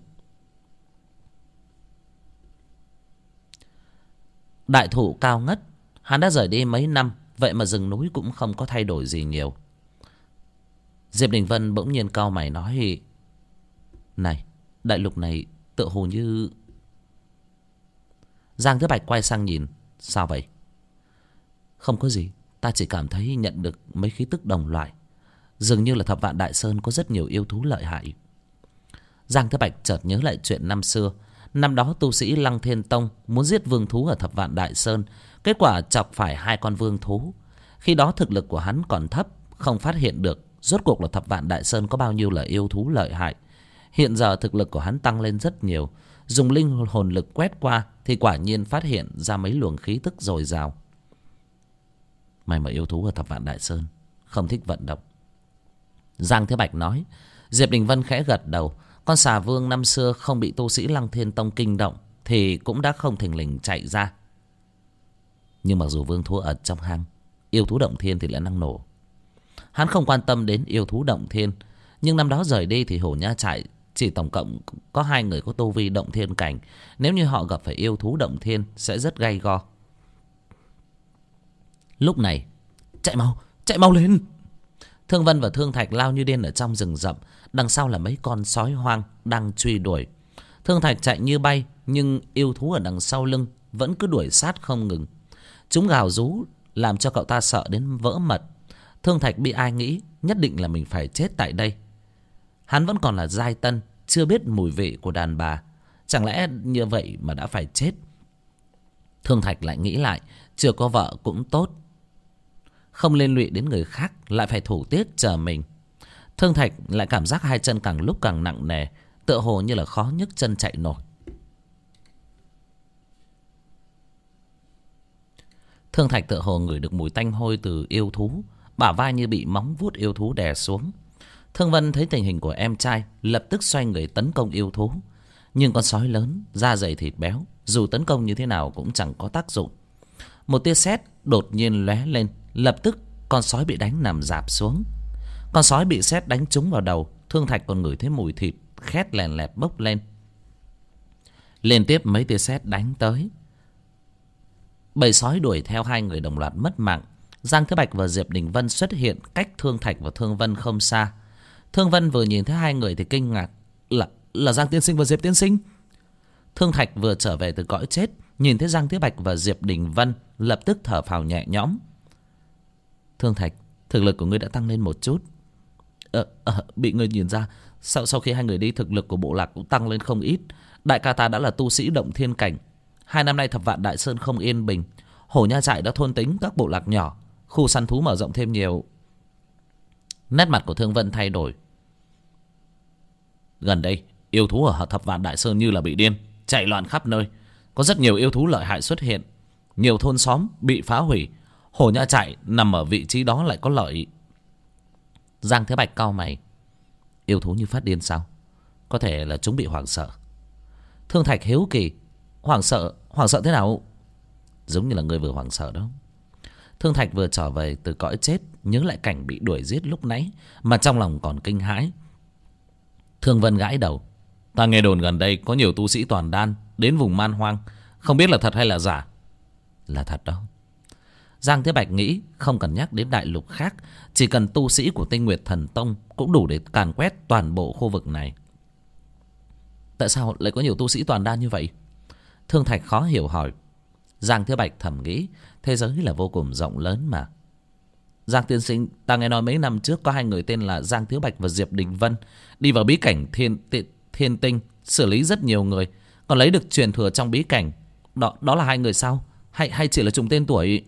Đại thụ cao ngất, hắn đã rời đi mấy năm, vậy mà rừng núi cũng không có thay đổi gì nhiều. Diệp Đình Vân bỗng nhiên cau mày nói: Này, đại lục này tựa hồ như... Giang Thế Bạch quay sang nhìn. Sao vậy? Không có gì, ta chỉ cảm thấy nhận được mấy khí tức đồng loại. Dường như là Thập Vạn Đại Sơn có rất nhiều yêu thú lợi hại. Giang Thế Bạch chợt nhớ lại chuyện năm xưa. Năm đó tu sĩ Lăng Thiên Tông muốn giết vương thú ở Thập Vạn Đại Sơn, kết quả chọc phải hai con vương thú. Khi đó thực lực của hắn còn thấp, không phát hiện được rốt cuộc là Thập Vạn Đại Sơn có bao nhiêu là yêu thú lợi hại. Hiện giờ thực lực của hắn tăng lên rất nhiều, dùng linh hồn lực quét qua thì quả nhiên phát hiện ra mấy luồng khí tức dồi dào. May mà yêu thú ở Thập Vạn Đại Sơn không thích vận động, Giang Thế Bạch nói. Diệp Đình Vân khẽ gật đầu. Con xà vương năm xưa không bị tu sĩ Lăng Thiên Tông kinh động thì cũng đã không thình lình chạy ra. Nhưng mặc dù vương thú ở trong hang, yêu thú động thiên thì lại năng nổ. Hắn không quan tâm đến yêu thú động thiên. Nhưng năm đó rời đi thì Hổ Nha Trại chỉ tổng cộng có hai người có tu vi động thiên cảnh. Nếu như họ gặp phải yêu thú động thiên sẽ rất gay go. Lúc này, chạy mau, chạy mau lên! Thương Vân và Thương Thạch lao như điên ở trong rừng rậm. Đằng sau là mấy con sói hoang đang truy đuổi. Thương Thạch chạy như bay, nhưng yêu thú ở đằng sau lưng vẫn cứ đuổi sát không ngừng. Chúng gào rú làm cho cậu ta sợ đến vỡ mật. Thương Thạch bị ai nghĩ nhất định là mình phải chết tại đây. Hắn vẫn còn là giai tân, chưa biết mùi vị của đàn bà. Chẳng lẽ như vậy mà đã phải chết? Thương Thạch lại nghĩ lại, chưa có vợ cũng tốt, không liên lụy đến người khác, lại phải thủ tiết chờ mình. Thương Thạch lại cảm giác hai chân càng lúc càng nặng nề, tựa hồ như là khó nhấc chân chạy nổi. Thương Thạch tựa hồ ngửi được mùi tanh hôi từ yêu thú, bả vai như bị móng vuốt yêu thú đè xuống. Thương Vân thấy tình hình của em trai, lập tức xoay người tấn công yêu thú. Nhưng con sói lớn, da dày thịt béo, dù tấn công như thế nào cũng chẳng có tác dụng. Một tia sét đột nhiên lóe lên, lập tức con sói bị đánh nằm rạp xuống. Con sói bị sét đánh trúng vào đầu. Thương Thạch còn ngửi thấy mùi thịt khét lèn lẹt bốc lên. Liên tiếp mấy tia sét đánh tới. Bầy sói đuổi theo hai người đồng loạt mất mạng. Giang Thế Bạch và Diệp Đình Vân xuất hiện cách Thương Thạch và Thương Vân không xa. Thương Vân vừa nhìn thấy hai người thì kinh ngạc. Là, là Giang Tiên Sinh và Diệp Tiên Sinh. Thương Thạch vừa trở về từ cõi chết, nhìn thấy Giang Thế Bạch và Diệp Đình Vân, lập tức thở phào nhẹ nhõm. Thương Thạch, thực lực của ngươi đã tăng lên một chút. Ờ, ờ bị ngươi nhìn ra. Sau, sau khi hai người đi, thực lực của bộ lạc cũng tăng lên không ít. Đại ca ta đã là tu sĩ động thiên cảnh. Hai năm nay Thập Vạn Đại Sơn không yên bình. Hổ Nha Trại đã thôn tính các bộ lạc nhỏ, khu săn thú mở rộng thêm nhiều. Nét mặt của Thương Vân thay đổi. Gần đây yêu thú ở Thập Vạn Đại Sơn như là bị điên, chạy loạn khắp nơi. Có rất nhiều yêu thú lợi hại xuất hiện, nhiều thôn xóm bị phá hủy. Hổ Nha Trại nằm ở vị trí đó lại có lợi. Giang Thế Bạch cau mày. Yêu thú như phát điên sao? Có thể là chúng bị hoảng sợ. Thương Thạch hiếu kỳ. Hoảng sợ? Hoảng sợ thế nào? Giống như là người vừa hoảng sợ đó. Thương Thạch vừa trở về từ cõi chết, nhớ lại cảnh bị đuổi giết lúc nãy, mà trong lòng còn kinh hãi. Thương Vân gãi đầu. Ta nghe đồn gần đây có nhiều tu sĩ toàn đan đến vùng man hoang, không biết là thật hay là giả. Là thật đó. Giang Thế Bạch nghĩ không cần nhắc đến đại lục khác, chỉ cần tu sĩ của Tinh Nguyệt Thần Tông cũng đủ để càn quét toàn bộ khu vực này. Tại sao lại có nhiều tu sĩ toàn đan như vậy? Thương Thạch khó hiểu hỏi. Giang Thiếu Bạch thầm nghĩ, thế giới là vô cùng rộng lớn mà. Giang tiên sinh, ta nghe nói mấy năm trước có hai người tên là Giang Thiếu Bạch và Diệp Đình Vân đi vào bí cảnh thiên, thiên, thiên tinh, xử lý rất nhiều người, còn lấy được truyền thừa trong bí cảnh. Đó, đó là hai người sao? Hay, hay chỉ là trùng tên tuổi?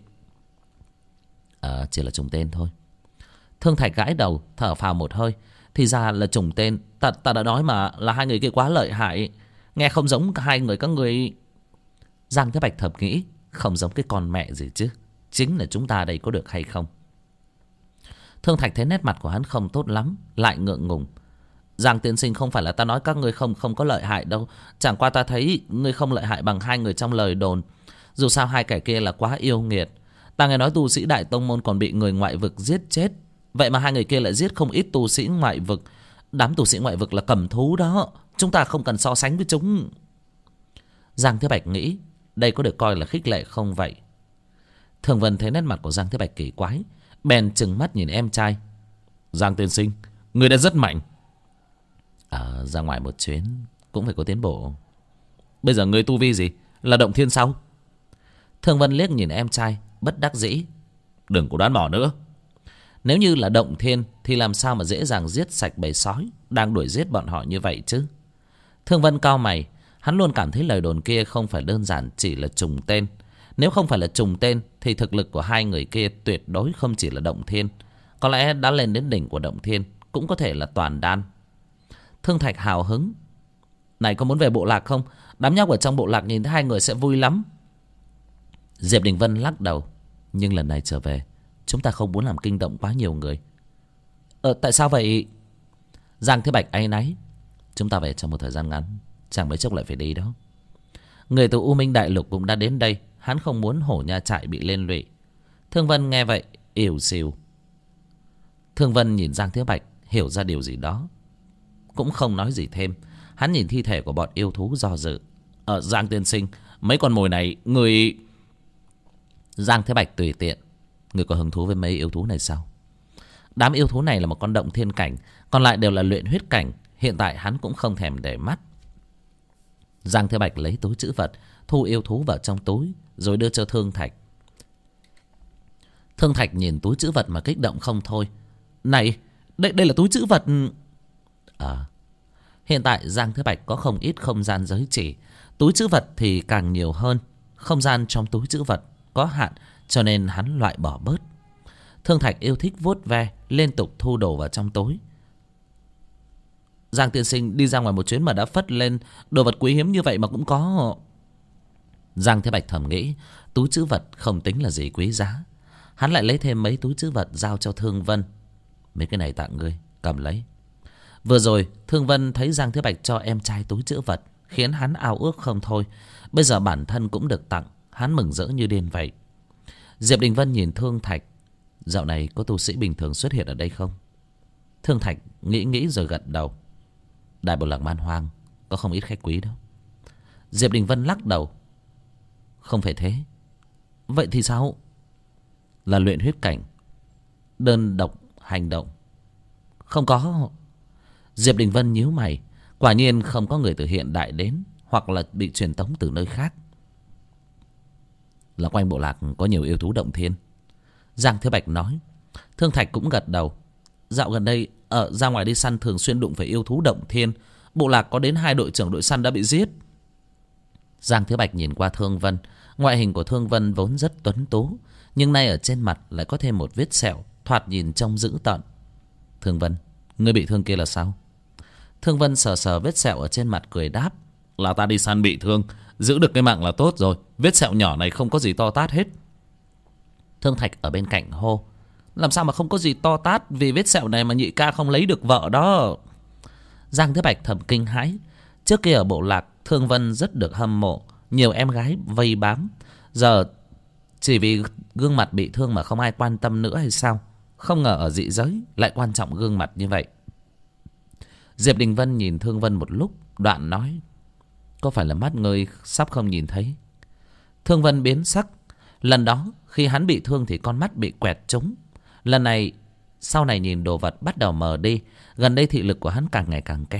Ờ, chỉ là trùng tên thôi. Thương Thạch gãi đầu, thở phào một hơi. Thì ra là trùng tên. Ta, ta đã nói mà, là hai người kia quá lợi hại. Nghe không giống hai người các người. Giang Thế Bạch thầm nghĩ, không giống cái con mẹ gì chứ. Chính là chúng ta đây có được hay không? Thương Thạch thấy nét mặt của hắn không tốt lắm, lại ngượng ngùng. Giang tiên sinh, không phải là ta nói các ngươi không không có lợi hại đâu. Chẳng qua ta thấy ngươi không lợi hại bằng hai người trong lời đồn. Dù sao hai kẻ kia là quá yêu nghiệt. Ta nghe nói tu sĩ Đại Tông Môn còn bị người ngoại vực giết chết. Vậy mà hai người kia lại giết không ít tu sĩ ngoại vực. Đám tu sĩ ngoại vực là cầm thú đó. Chúng ta không cần so sánh với chúng. Giang Thế Bạch nghĩ, đây có được coi là khích lệ không vậy? Thường Vân thấy nét mặt của Giang Thế Bạch kỳ quái, bèn trừng mắt nhìn em trai. Giang tiên sinh, người đã rất mạnh. À, ra ngoài một chuyến cũng phải có tiến bộ. Bây giờ người tu vi gì? Là động thiên sao? Thường Vân liếc nhìn em trai, bất đắc dĩ. Đừng có đoán mò nữa. Nếu như là động thiên thì làm sao mà dễ dàng giết sạch bầy sói đang đuổi giết bọn họ như vậy chứ? Thương Vân cau mày. Hắn luôn cảm thấy lời đồn kia không phải đơn giản chỉ là trùng tên. Nếu không phải là trùng tên thì thực lực của hai người kia tuyệt đối không chỉ là động thiên. Có lẽ đã lên đến đỉnh của động thiên, cũng có thể là toàn đan. Thương Thạch hào hứng. Này, có muốn về bộ lạc không? Đám nhóc ở trong bộ lạc nhìn thấy hai người sẽ vui lắm. Diệp Đình Vân lắc đầu. Nhưng lần này trở về, chúng ta không muốn làm kinh động quá nhiều người. Ờ, tại sao vậy? Giang Thế Bạch áy náy. Chúng ta về trong một thời gian ngắn, chẳng mấy chốc lại phải đi đó. Người từ U Minh Đại Lục cũng đã đến đây. Hắn không muốn Hổ Nha Trại bị liên lụy. Thương Vân nghe vậy ỉu xìu. Thương Vân nhìn Giang Thế Bạch, hiểu ra điều gì đó, cũng không nói gì thêm. Hắn nhìn thi thể của bọn yêu thú do dự. Ờ, Giang tiên sinh, mấy con mồi này người... Giang Thế Bạch tùy tiện. Người có hứng thú với mấy yêu thú này sao? Đám yêu thú này là một con động thiên cảnh, còn lại đều là luyện huyết cảnh. Hiện tại hắn cũng không thèm để mắt. Giang Thế Bạch lấy túi trữ vật, thu yêu thú vào trong túi, rồi đưa cho Thương Thạch. Thương Thạch nhìn túi trữ vật mà kích động không thôi. Này, đây, đây là túi trữ vật... À, hiện tại Giang Thế Bạch có không ít không gian giới chỉ. Túi trữ vật thì càng nhiều hơn. Không gian trong túi trữ vật có hạn, cho nên hắn loại bỏ bớt. Thương Thạch yêu thích vuốt ve, liên tục thu đồ vào trong túi. Giang tiên sinh đi ra ngoài một chuyến mà đã phất lên đồ vật quý hiếm như vậy mà cũng có. Giang Thế Bạch thầm nghĩ, túi trữ vật không tính là gì quý giá. Hắn lại lấy thêm mấy túi trữ vật giao cho Thương Vân. Mấy cái này tặng ngươi, cầm lấy. Vừa rồi Thương Vân thấy Giang Thế Bạch cho em trai túi trữ vật, khiến hắn ao ước không thôi. Bây giờ bản thân cũng được tặng, hắn mừng rỡ như điên vậy. Diệp Đình Vân nhìn Thương Thạch. Dạo này có tu sĩ bình thường xuất hiện ở đây không? Thương Thạch nghĩ nghĩ rồi gật đầu. Đại bộ lạc Man Hoang có không ít khách quý đâu. Diệp Đình Vân lắc đầu. Không phải thế. Vậy thì sao? Là luyện huyết cảnh, đơn độc hành động. Không có. Diệp Đình Vân nhíu mày. Quả nhiên không có người từ hiện đại đến, hoặc là bị truyền tống từ nơi khác. Là quanh bộ lạc có nhiều yêu thú động thiên, Giang Thế Bạch nói. Thương Thạch cũng gật đầu. Dạo gần đây ở ra ngoài đi săn thường xuyên đụng phải yêu thú động thiên. Bộ lạc có đến hai đội trưởng đội săn đã bị giết. Giang Thế Bạch nhìn qua Thương Vân. Ngoại hình của Thương Vân vốn rất tuấn tú, nhưng nay ở trên mặt lại có thêm một vết sẹo, thoạt nhìn trông dữ tợn. Thương Vân, ngươi bị thương kia là sao? Thương Vân sờ sờ vết sẹo ở trên mặt cười đáp. Là ta đi săn bị thương, giữ được cái mạng là tốt rồi. Vết sẹo nhỏ này không có gì to tát hết. Thương Thạch ở bên cạnh hô. Làm sao mà không có gì to tát? Vì vết sẹo này mà nhị ca không lấy được vợ đó. Giang Thế Bạch thầm kinh hãi. Trước kia ở bộ lạc, Thương Vân rất được hâm mộ, nhiều em gái vây bám. Giờ chỉ vì gương mặt bị thương mà không ai quan tâm nữa hay sao? Không ngờ ở dị giới lại quan trọng gương mặt như vậy. Diệp Đình Vân nhìn Thương Vân một lúc, đoạn nói. Có phải là mắt ngươi sắp không nhìn thấy? Thương Vân biến sắc. Lần đó khi hắn bị thương thì con mắt bị quẹt trúng. Lần này sau này nhìn đồ vật bắt đầu mờ đi. Gần đây thị lực của hắn càng ngày càng kém,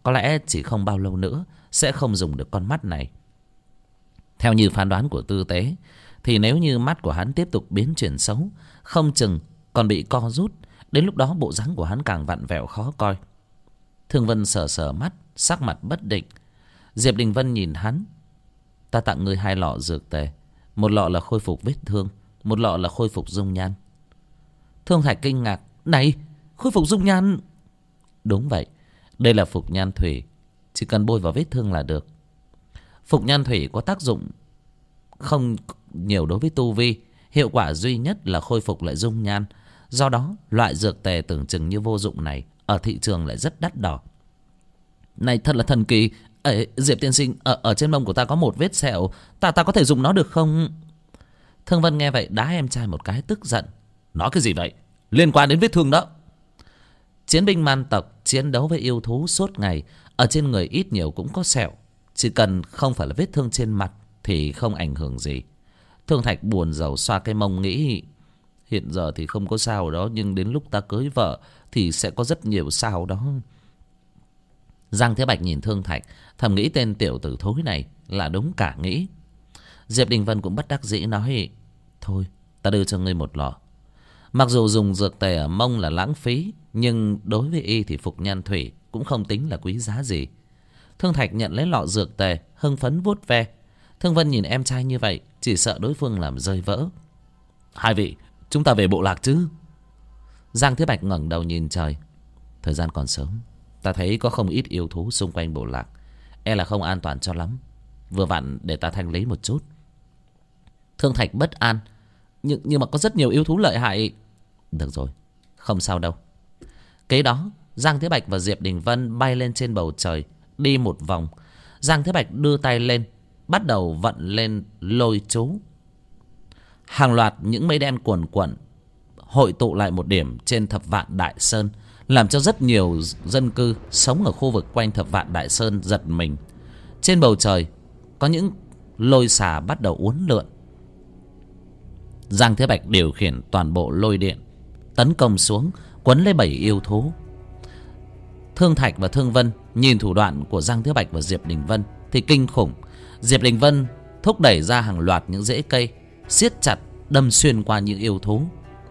có lẽ chỉ không bao lâu nữa sẽ không dùng được con mắt này. Theo như phán đoán của tư tế, thì nếu như mắt của hắn tiếp tục biến chuyển xấu, không chừng còn bị co rút, đến lúc đó bộ dáng của hắn càng vặn vẹo khó coi. Thương Vân sờ sờ mắt, sắc mặt bất định. Diệp Đình Vân nhìn hắn. Ta tặng ngươi hai lọ dược tề, một lọ là khôi phục vết thương, một lọ là khôi phục dung nhan. Thương Thạch kinh ngạc. Này, khôi phục dung nhan? Đúng vậy, đây là phục nhan thủy, chỉ cần bôi vào vết thương là được. Phục nhan thủy có tác dụng không nhiều đối với tu vi, hiệu quả duy nhất là khôi phục lại dung nhan. Do đó loại dược tề tưởng chừng như vô dụng này ở thị trường lại rất đắt đỏ. Này thật là thần kỳ. Ê, Diệp tiên sinh, ở, ở trên mông của ta có một vết sẹo, ta ta có thể dùng nó được không? Thương Vân nghe vậy đá em trai một cái, tức giận. Nói cái gì vậy? Liên quan đến vết thương đó. Chiến binh man tộc chiến đấu với yêu thú suốt ngày, ở trên người ít nhiều cũng có sẹo. Chỉ cần không phải là vết thương trên mặt thì không ảnh hưởng gì. Thương Thạch buồn rầu xoa cái mông nghĩ, hiện giờ thì không có sao đó, nhưng đến lúc ta cưới vợ thì sẽ có rất nhiều sao đó. Giang Thế Bạch nhìn Thương Thạch, thầm nghĩ tên tiểu tử thối này là đúng cả nghĩ. Diệp Đình Vân cũng bất đắc dĩ nói, thôi ta đưa cho ngươi một lọ. Mặc dù dùng dược tề ở mông là lãng phí, nhưng đối với y thì phục nhan thủy cũng không tính là quý giá gì. Thương Thạch nhận lấy lọ dược tề, hưng phấn vuốt ve. Thương Vân nhìn em trai như vậy, chỉ sợ đối phương làm rơi vỡ. Hai vị, chúng ta về bộ lạc chứ? Giang Thế Bạch ngẩng đầu nhìn trời. Thời gian còn sớm, ta thấy có không ít yêu thú xung quanh bộ lạc, e là không an toàn cho lắm. Vừa vặn để ta thanh lý một chút. Thương Thạch bất an. Nhưng, nhưng mà có rất nhiều yêu thú lợi hại. Được rồi, không sao đâu. Kế đó Giang Thế Bạch và Diệp Đình Vân bay lên trên bầu trời, đi một vòng. Giang Thế Bạch đưa tay lên, bắt đầu vận lên lôi chú. Hàng loạt những mây đen cuồn cuộn hội tụ lại một điểm trên Thập Vạn Đại Sơn, làm cho rất nhiều dân cư sống ở khu vực quanh Thập Vạn Đại Sơn giật mình. Trên bầu trời có những lôi xà bắt đầu uốn lượn. Giang Thế Bạch điều khiển toàn bộ lôi điện tấn công xuống, quấn lấy bảy yêu thú. Thương Thạch và Thương Vân nhìn thủ đoạn của Giang Thế Bạch và Diệp Đình Vân thì kinh khủng. Diệp Đình Vân thúc đẩy ra hàng loạt những rễ cây, siết chặt đâm xuyên qua những yêu thú.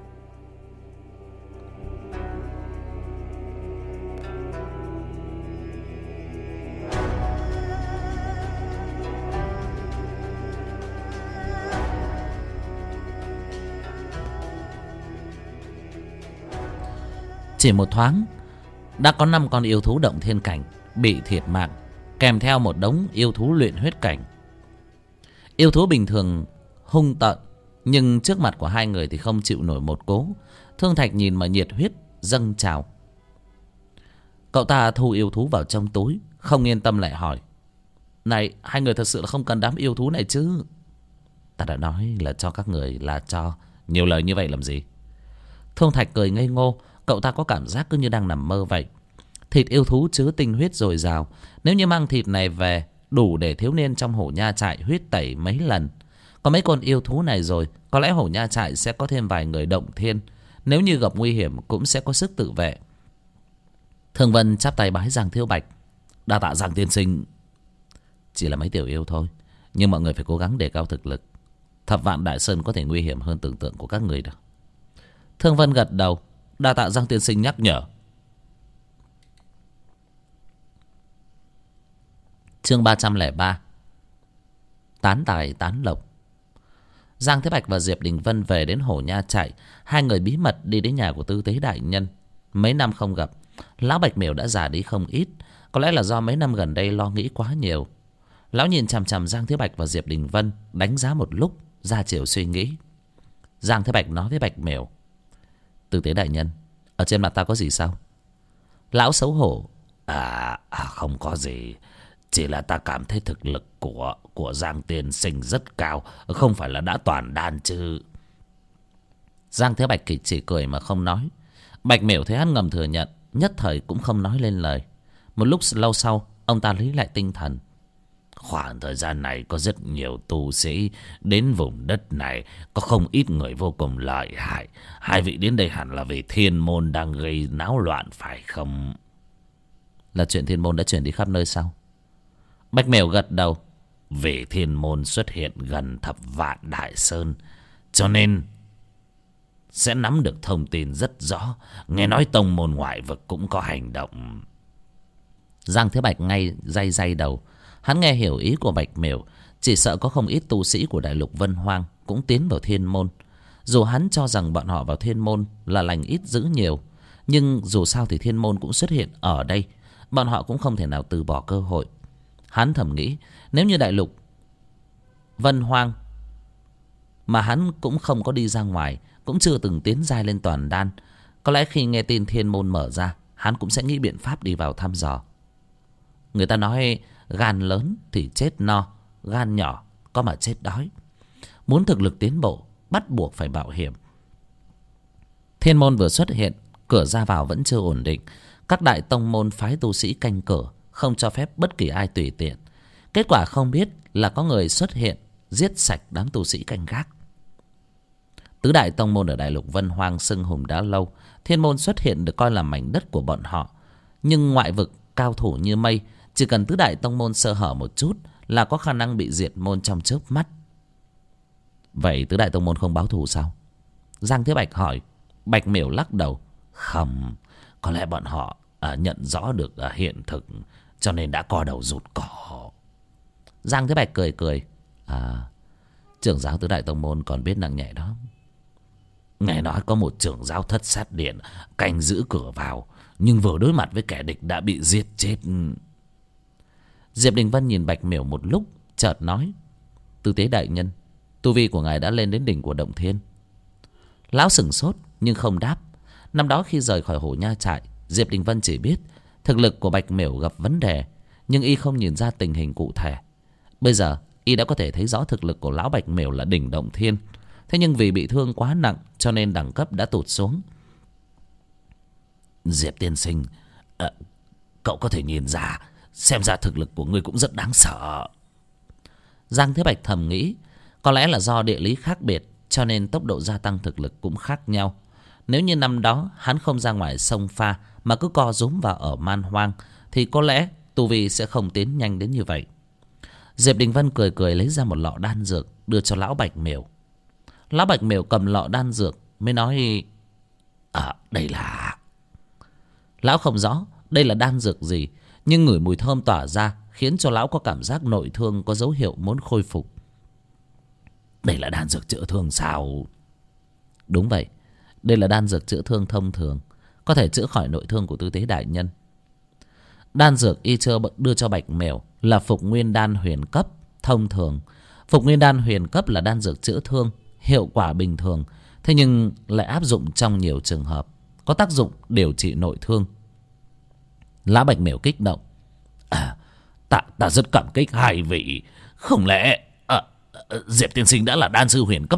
Chỉ một thoáng đã có năm con yêu thú động thiên cảnh bị thiệt mạng, kèm theo một đống yêu thú luyện huyết cảnh. Yêu thú bình thường hung tợn, nhưng trước mặt của hai người thì không chịu nổi một cố. Thương Thạch nhìn mà nhiệt huyết dâng trào. Cậu ta thu yêu thú vào trong túi, không yên tâm lại hỏi, này, hai người thật sự là không cần đám yêu thú này chứ? Ta đã nói là cho các người là cho, nhiều lời như vậy làm gì? Thương Thạch cười ngây ngô. Cậu ta có cảm giác cứ như đang nằm mơ vậy. Thịt yêu thú chứa tinh huyết dồi dào, nếu như mang thịt này về đủ để thiếu niên trong Hổ Nha Trại huyết tẩy mấy lần. Có mấy con yêu thú này rồi, có lẽ Hổ Nha Trại sẽ có thêm vài người động thiên, nếu như gặp nguy hiểm cũng sẽ có sức tự vệ. Thương Vân chắp tay bái Giang Thiếu Bạch. Đa tạ Giang tiên sinh. Chỉ là mấy tiểu yêu thôi, nhưng mọi người phải cố gắng đề cao thực lực. Thập Vạn Đại Sơn có thể nguy hiểm hơn tưởng tượng của các người đó. Thương Vân gật đầu. Đa tạ Giang tiên sinh nhắc nhở. Chương ba trăm lẻ ba. Tán tài tán lộc. Giang Thế Bạch và Diệp Đình Vân về đến Hổ Nha Trại. Hai người bí mật đi đến nhà của Tư Tế đại nhân. Mấy năm không gặp, lão Bạch Miểu đã già đi không ít. Có lẽ là do mấy năm gần đây lo nghĩ quá nhiều. Lão nhìn chằm chằm Giang Thế Bạch và Diệp Đình Vân, đánh giá một lúc, ra chiều suy nghĩ. Giang Thế Bạch nói với Bạch Miểu, Tư Tế đại nhân, ở trên mặt ta có gì sao? Lão xấu hổ. À, à không có gì, chỉ là ta cảm thấy thực lực của của Giang tiên sinh rất cao, không phải là đã toàn đan chứ? Giang Thế Bạch chỉ cười mà không nói. Bạch Miểu thấy hắn ngầm thừa nhận, nhất thời cũng không nói lên lời. Một lúc lâu sau, ông ta lấy lại tinh thần. Khoảng thời gian này có rất nhiều tu sĩ đến vùng đất này, có không ít người vô cùng lợi hại. Hai vị đến đây hẳn là vì thiên môn đang gây náo loạn phải không? Là chuyện thiên môn đã chuyển đi khắp nơi sao? Bạch Mèo gật đầu. Vì thiên môn xuất hiện gần thập vạn đại sơn, cho nên sẽ nắm được thông tin rất rõ. Nghe nói tông môn ngoại vực cũng có hành động. Giang Thế Bạch ngay day day đầu. Hắn nghe hiểu ý của Bạch Mèo. Chỉ sợ có không ít tu sĩ của đại lục Vân Hoang cũng tiến vào thiên môn. Dù hắn cho rằng bọn họ vào thiên môn là lành ít dữ nhiều, nhưng dù sao thì thiên môn cũng xuất hiện ở đây. Bọn họ cũng không thể nào từ bỏ cơ hội. Hắn thầm nghĩ, nếu như đại lục Vân Hoang mà hắn cũng không có đi ra ngoài, cũng chưa từng tiến giai lên toàn đan, có lẽ khi nghe tin thiên môn mở ra, hắn cũng sẽ nghĩ biện pháp đi vào thăm dò. Người ta nói gan lớn thì chết no, gan nhỏ có mà chết đói. Muốn thực lực tiến bộ, bắt buộc phải mạo hiểm. Thiên môn vừa xuất hiện, cửa ra vào vẫn chưa ổn định. Các đại tông môn phái tu sĩ canh cửa, không cho phép bất kỳ ai tùy tiện. Kết quả không biết là có người xuất hiện, giết sạch đám tu sĩ canh gác. Tứ đại tông môn ở đại lục Vân Hoang xưng hùng đã lâu. Thiên môn xuất hiện được coi là mảnh đất của bọn họ. Nhưng ngoại vực cao thủ như mây, chỉ cần tứ đại tông môn sơ hở một chút là có khả năng bị diệt môn trong chớp mắt. Vậy tứ đại tông môn không báo thù sao? Giang Thế Bạch hỏi. Bạch Miểu lắc đầu. Không, có lẽ bọn họ à, nhận rõ được à, hiện thực, cho nên đã co đầu rụt cỏ. Giang Thế Bạch cười cười. À, trưởng giáo tứ đại tông môn còn biết nặng nhẹ đó. Nghe nói có một trưởng giáo thất sát điện canh giữ cửa vào, nhưng vừa đối mặt với kẻ địch đã bị giết chết. Diệp Đình Vân nhìn Bạch Miểu một lúc, chợt nói. Tư tế đại nhân, tu vi của ngài đã lên đến đỉnh của Động Thiên. Lão sửng sốt nhưng không đáp. Năm đó khi rời khỏi Hổ Nha trại, Diệp Đình Vân chỉ biết thực lực của Bạch Miểu gặp vấn đề, nhưng y không nhìn ra tình hình cụ thể. Bây giờ y đã có thể thấy rõ thực lực của lão Bạch Miểu là đỉnh Động Thiên. Thế nhưng vì bị thương quá nặng cho nên đẳng cấp đã tụt xuống. Diệp tiên sinh, à, cậu có thể nhìn ra, xem ra thực lực của ngươi cũng rất đáng sợ. Giang Thế Bạch thầm nghĩ, có lẽ là do địa lý khác biệt, cho nên tốc độ gia tăng thực lực cũng khác nhau. Nếu như năm đó hắn không ra ngoài sông pha mà cứ co rúm vào ở man hoang, thì có lẽ tu vi sẽ không tiến nhanh đến như vậy. Diệp Đình Vân cười cười lấy ra một lọ đan dược đưa cho lão Bạch Miểu. Lão Bạch Miểu cầm lọ đan dược mới nói, à, đây là... Lão không rõ đây là đan dược gì, nhưng ngửi mùi thơm tỏa ra khiến cho lão có cảm giác nội thương có dấu hiệu muốn khôi phục. Đây là đan dược chữa thương sao? Đúng vậy, đây là đan dược chữa thương thông thường, có thể chữa khỏi nội thương của tư tế đại nhân. Đan dược y chơ đưa cho Bạch Miểu là Phục Nguyên Đan huyền cấp thông thường. Phục Nguyên Đan huyền cấp là đan dược chữa thương, hiệu quả bình thường, thế nhưng lại áp dụng trong nhiều trường hợp, có tác dụng điều trị nội thương. Lão Bạch Miểu kích động. À, ta, ta rất cảm kích hai vị. Không lẽ à, Diệp tiên sinh đã là đan sư huyền cấp?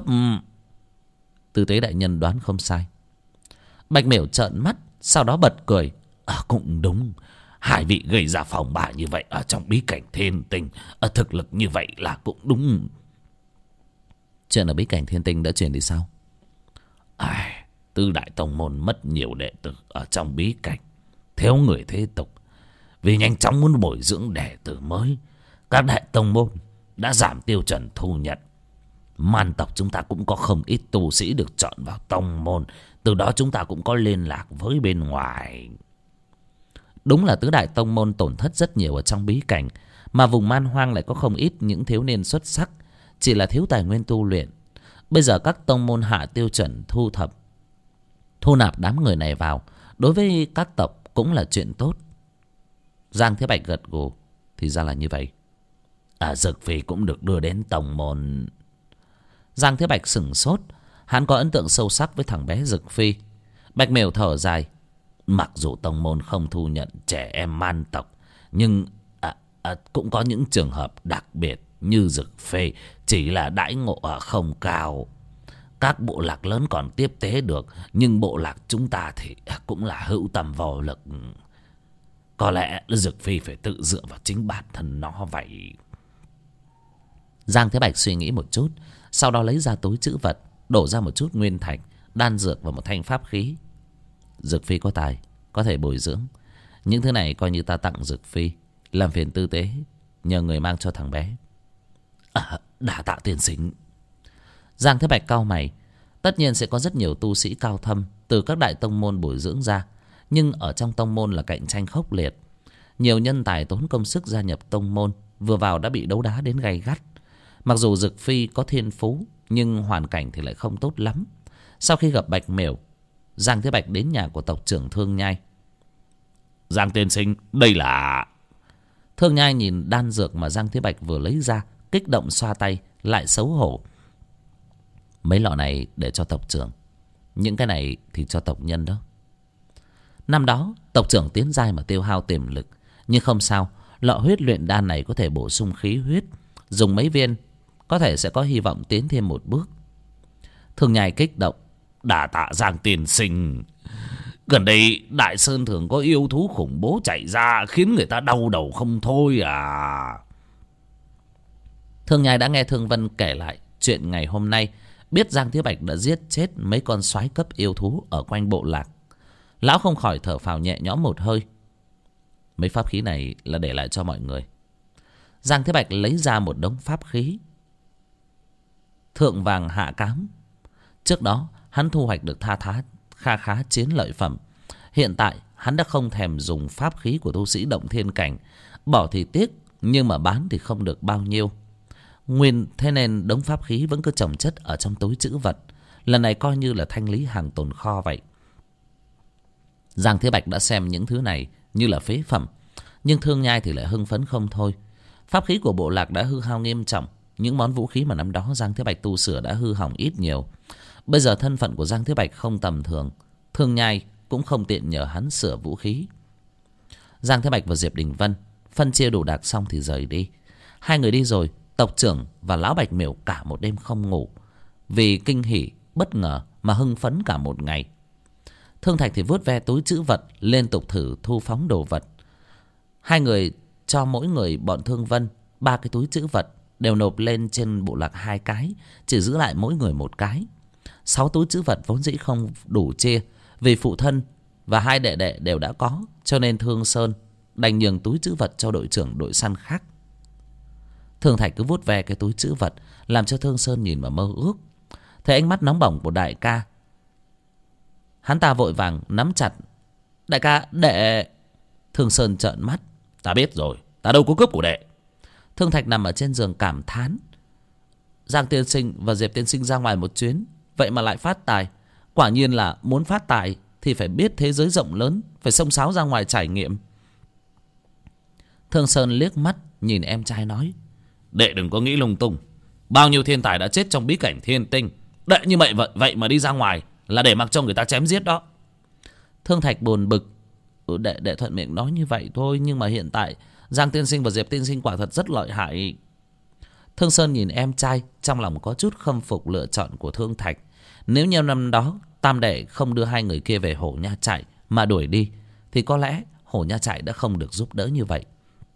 Tư tế đại nhân đoán không sai. Bạch Miểu trợn mắt, sau đó bật cười. À, cũng đúng, hai vị gây ra phòng bà như vậy ở trong bí cảnh thiên tinh, ở thực lực như vậy là cũng đúng. Chuyện ở bí cảnh thiên tinh đã chuyển đi sao? À, Tư đại tông môn mất nhiều đệ tử ở trong bí cảnh, thiếu người thế tục. Vì nhanh chóng muốn bồi dưỡng đệ tử mới, các đại tông môn đã giảm tiêu chuẩn thu nhận. Man tộc chúng ta cũng có không ít tu sĩ được chọn vào tông môn, từ đó chúng ta cũng có liên lạc với bên ngoài. Đúng là tứ đại tông môn tổn thất rất nhiều ở trong bí cảnh, mà vùng man hoang lại có không ít những thiếu niên xuất sắc, chỉ là thiếu tài nguyên tu luyện. Bây giờ các tông môn hạ tiêu chuẩn thu thập, thu nạp đám người này vào, đối với các tộc cũng là chuyện tốt. Giang Thế Bạch gật gù. Thì ra là như vậy. À, Dực Phi cũng được đưa đến tông môn. Giang Thế Bạch sửng sốt. Hắn có ấn tượng sâu sắc với thằng bé Dực Phi. Bạch Miểu thở dài. Mặc dù tông môn không thu nhận trẻ em man tộc, nhưng à, à, cũng có những trường hợp đặc biệt như Dực Phi, chỉ là đãi ngộ ở không cao. Các bộ lạc lớn còn tiếp tế được, nhưng bộ lạc chúng ta thì cũng là hữu tâm vô lực. Có lẽ Dực Phi phải tự dựa vào chính bản thân nó vậy. Giang Thế Bạch suy nghĩ một chút, sau đó lấy ra túi trữ vật, đổ ra một chút nguyên thạch, đan dược và một thanh pháp khí. Dực Phi có tài, có thể bồi dưỡng, Những thứ này coi như ta tặng Dực Phi. Làm phiền tư tế nhờ người mang cho thằng bé. À, đa tạ tiên sinh. Giang Thế Bạch cau mày. Tất nhiên sẽ có rất nhiều tu sĩ cao thâm từ các đại tông môn bồi dưỡng ra. Nhưng ở trong tông môn là cạnh tranh khốc liệt. Nhiều nhân tài tốn công sức gia nhập tông môn, vừa vào đã bị đấu đá đến gay gắt. Mặc dù Dực Phi có thiên phú, nhưng hoàn cảnh thì lại không tốt lắm. Sau khi gặp Bạch Miểu, Giang Thế Bạch đến nhà của tộc trưởng Thương Nhai. Giang tiên sinh, đây là... Thương Nhai nhìn đan dược mà Giang Thế Bạch vừa lấy ra, kích động xoa tay, lại xấu hổ. Mấy lọ này để cho tộc trưởng, những cái này thì cho tộc nhân đó. Năm đó tộc trưởng tiến giai mà tiêu hao tiềm lực, nhưng không sao, lọ huyết luyện đan này có thể bổ sung khí huyết. Dùng mấy viên có thể sẽ có hy vọng tiến thêm một bước. Thương Nhai kích động. Đà tạ Giang tiên sinh. Gần đây Đại Sơn thường có yêu thú khủng bố chạy ra, khiến người ta đau đầu không thôi à. Thương Nhai đã nghe Thương Vân kể lại chuyện ngày hôm nay, biết Giang Thế Bạch đã giết chết mấy con soái cấp yêu thú ở quanh bộ lạc. Lão không khỏi thở phào nhẹ nhõm một hơi. Mấy pháp khí này là để lại cho mọi người. Giang Thế Bạch lấy ra một đống pháp khí thượng vàng hạ cám. Trước đó hắn thu hoạch được tha thá kha khá chiến lợi phẩm. Hiện tại hắn đã không thèm dùng pháp khí của tu sĩ động thiên cảnh. Bỏ thì tiếc, nhưng mà bán thì không được bao nhiêu. Nguyên thế nên đống pháp khí vẫn cứ chồng chất ở trong túi trữ vật. Lần này coi như là thanh lý hàng tồn kho vậy. Giang Thế Bạch đã xem những thứ này như là phế phẩm, nhưng Thương Nhai thì lại hưng phấn không thôi. Pháp khí của bộ lạc đã hư hao nghiêm trọng. Những món vũ khí mà năm đó Giang Thế Bạch tu sửa đã hư hỏng ít nhiều. Bây giờ thân phận của Giang Thế Bạch không tầm thường, Thương Nhai cũng không tiện nhờ hắn sửa vũ khí. Giang Thế Bạch và Diệp Đình Vân phân chia đồ đạc xong thì rời đi. Hai người đi rồi, tộc trưởng và lão Bạch Miểu cả một đêm không ngủ, vì kinh hỉ bất ngờ mà hưng phấn cả một ngày. Thương Thạch thì vuốt ve túi trữ vật, liên tục thử thu phóng đồ vật. Hai người cho mỗi người bọn Thương Vân ba cái túi trữ vật, đều nộp lên trên bộ lạc hai cái, chỉ giữ lại mỗi người một cái. Sáu túi trữ vật vốn dĩ không đủ chia, vì phụ thân và hai đệ đệ đều đã có, cho nên Thương Sơn đành nhường túi trữ vật cho đội trưởng đội săn khác. Thương Thạch cứ vuốt ve cái túi trữ vật, làm cho Thương Sơn nhìn mà mơ ước. Thấy ánh mắt nóng bỏng của đại ca, hắn ta vội vàng nắm chặt. Đại ca, đệ... Thương Sơn trợn mắt. Ta biết rồi, ta đâu có cướp của đệ. Thương Thạch nằm ở trên giường cảm thán. Giang tiên sinh và Diệp tiên sinh ra ngoài một chuyến, vậy mà lại phát tài. Quả nhiên là muốn phát tài thì phải biết thế giới rộng lớn, phải xông xáo ra ngoài trải nghiệm. Thương Sơn liếc mắt nhìn em trai nói. Đệ đừng có nghĩ lung tung. Bao nhiêu thiên tài đã chết trong bí cảnh thiên tinh. Đệ như vậy vậy, vậy mà đi ra ngoài là để mặc cho người ta chém giết đó. Thương Thạch buồn bực. Ừ, đệ, đệ thuận miệng nói như vậy thôi, nhưng mà hiện tại Giang tiên sinh và Diệp tiên sinh quả thật rất lợi hại. Thương Sơn nhìn em trai, trong lòng có chút khâm phục lựa chọn của Thương Thạch. Nếu như năm đó tam đệ không đưa hai người kia về Hổ Nha Trại mà đuổi đi, thì có lẽ Hổ Nha Trại đã không được giúp đỡ như vậy.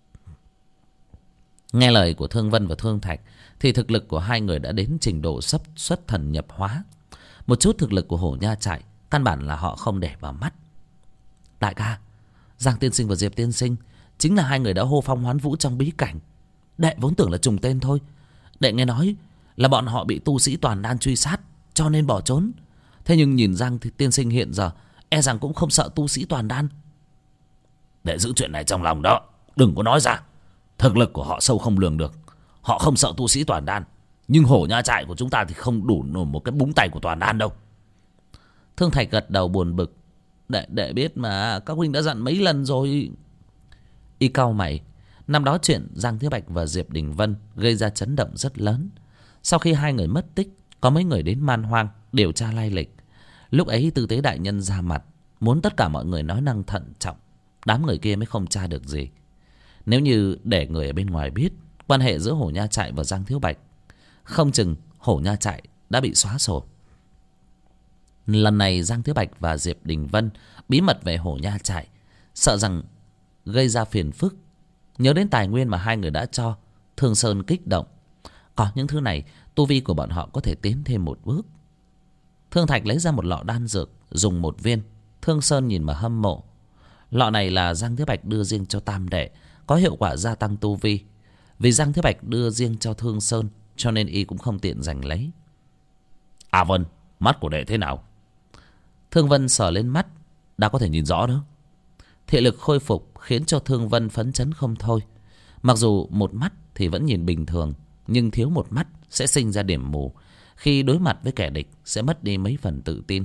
Nghe lời của Thương Vân và Thương Thạch, thì thực lực của hai người đã đến trình độ sắp xuất thần nhập hóa. Một chút thực lực của Hổ Nha Trại căn bản là họ không để vào mắt. Đại ca, Giang tiên sinh và Diệp tiên sinh chính là hai người đã hô phong hoán vũ trong bí cảnh. Đệ vốn tưởng là trùng tên thôi. Đệ nghe nói là bọn họ bị tu sĩ toàn đan truy sát, cho nên bỏ trốn. Thế nhưng nhìn Giang tiên sinh hiện giờ, e rằng cũng không sợ tu sĩ toàn đan. Đệ giữ chuyện này trong lòng đó, đừng có nói ra. Thực lực của họ sâu không lường được. Họ không sợ tu sĩ toàn đan, nhưng Hổ Nha Trại của chúng ta thì không đủ nổi một cái búng tay của toàn đan đâu. Thương Thạch gật đầu buồn bực. Đệ, đệ biết mà, các huynh đã dặn mấy lần rồi. Y cau mày. Năm đó chuyện Giang Thế Bạch và Diệp Đình Vân gây ra chấn động rất lớn. Sau khi hai người mất tích, có mấy người đến Man Hoang điều tra lai lịch. Lúc ấy tư tế đại nhân ra mặt, muốn tất cả mọi người nói năng thận trọng, đám người kia mới không tra được gì. Nếu như để người ở bên ngoài biết quan hệ giữa Hổ Nha Trại và Giang Thiếu Bạch, không chừng Hổ Nha Trại đã bị xóa sổ. Lần này Giang Thiếu Bạch và Diệp Đình Vân bí mật về Hổ Nha Trại, sợ rằng gây ra phiền phức. Nhớ đến tài nguyên mà hai người đã cho, Thương Sơn kích động. Có những thứ này, tu vi của bọn họ có thể tiến thêm một bước. Thương Thạch lấy ra một lọ đan dược, dùng một viên. Thương Sơn nhìn mà hâm mộ. Lọ này là Giang Thế Bạch đưa riêng cho tam đệ, có hiệu quả gia tăng tu vi. Vì Giang Thế Bạch đưa riêng cho Thương Sơn, cho nên y cũng không tiện giành lấy. À Vân, mắt của đệ thế nào? Thương Vân sờ lên mắt, đã có thể nhìn rõ đó. Thị lực khôi phục khiến cho Thương Vân phấn chấn không thôi. Mặc dù một mắt thì vẫn nhìn bình thường, nhưng thiếu một mắt sẽ sinh ra điểm mù. Khi đối mặt với kẻ địch sẽ mất đi mấy phần tự tin.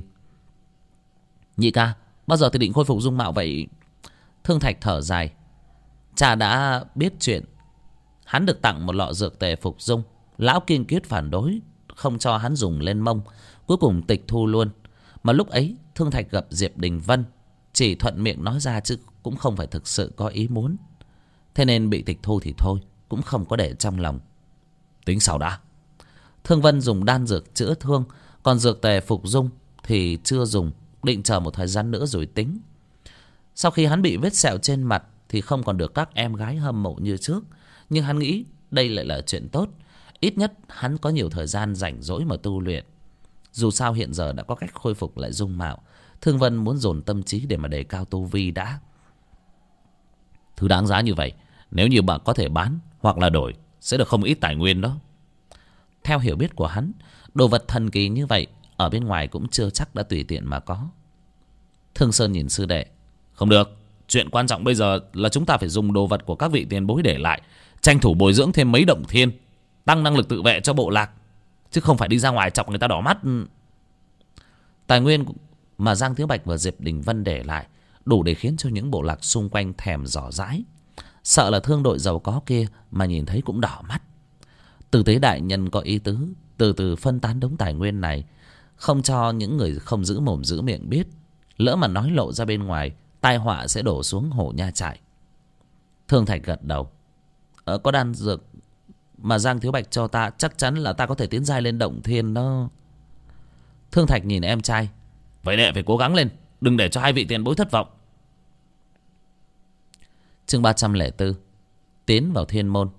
Nhị ca, bao giờ thì định khôi phục dung mạo vậy? Thương Thạch thở dài. Cha đã biết chuyện. Hắn được tặng một lọ dược tề phục dung. Lão kiên quyết phản đối, không cho hắn dùng lên mông. Cuối cùng tịch thu luôn. Mà lúc ấy Thương Thạch gặp Diệp Đình Vân, chỉ thuận miệng nói ra chứ cũng không phải thực sự có ý muốn. Thế nên bị tịch thu thì thôi, cũng không có để trong lòng. Tính sau đã. Thương Vân dùng đan dược chữa thương, còn dược tề phục dung thì chưa dùng, định chờ một thời gian nữa rồi tính. Sau khi hắn bị vết sẹo trên mặt thì không còn được các em gái hâm mộ như trước. Nhưng hắn nghĩ đây lại là chuyện tốt. Ít nhất hắn có nhiều thời gian rảnh rỗi mà tu luyện. Dù sao hiện giờ đã có cách khôi phục lại dung mạo. Thương Vân muốn dồn tâm trí để mà đề cao tu vi đã. Thứ đáng giá như vậy, nếu như bạn có thể bán hoặc là đổi, sẽ được không ít tài nguyên đó. Theo hiểu biết của hắn, đồ vật thần kỳ như vậy ở bên ngoài cũng chưa chắc đã tùy tiện mà có. Thương Sơn nhìn sư đệ. Không được, chuyện quan trọng bây giờ là chúng ta phải dùng đồ vật của các vị tiền bối để lại, tranh thủ bồi dưỡng thêm mấy động thiên, tăng năng lực tự vệ cho bộ lạc, chứ không phải đi ra ngoài chọc người ta đỏ mắt. Tài nguyên mà Giang Thiếu Bạch và Diệp Đình Vân để lại đủ để khiến cho những bộ lạc xung quanh thèm dò dãi. Sợ là thương đội giàu có kia mà nhìn thấy cũng đỏ mắt. Tử tế đại nhân có ý tứ từ từ phân tán đống tài nguyên này, không cho những người không giữ mồm giữ miệng biết. Lỡ mà nói lộ ra bên ngoài, tai họa sẽ đổ xuống Hổ Nha Trại. Thương Thạch gật đầu. Ờ, có đan dược mà Giang Thiếu Bạch cho ta, chắc chắn là ta có thể tiến giai lên động thiên đó. Thương Thạch nhìn em trai. Vậy đệ phải cố gắng lên, đừng để cho hai vị tiền bối thất vọng. Chương ba trăm lẻ bốn. Tiến vào thiên môn.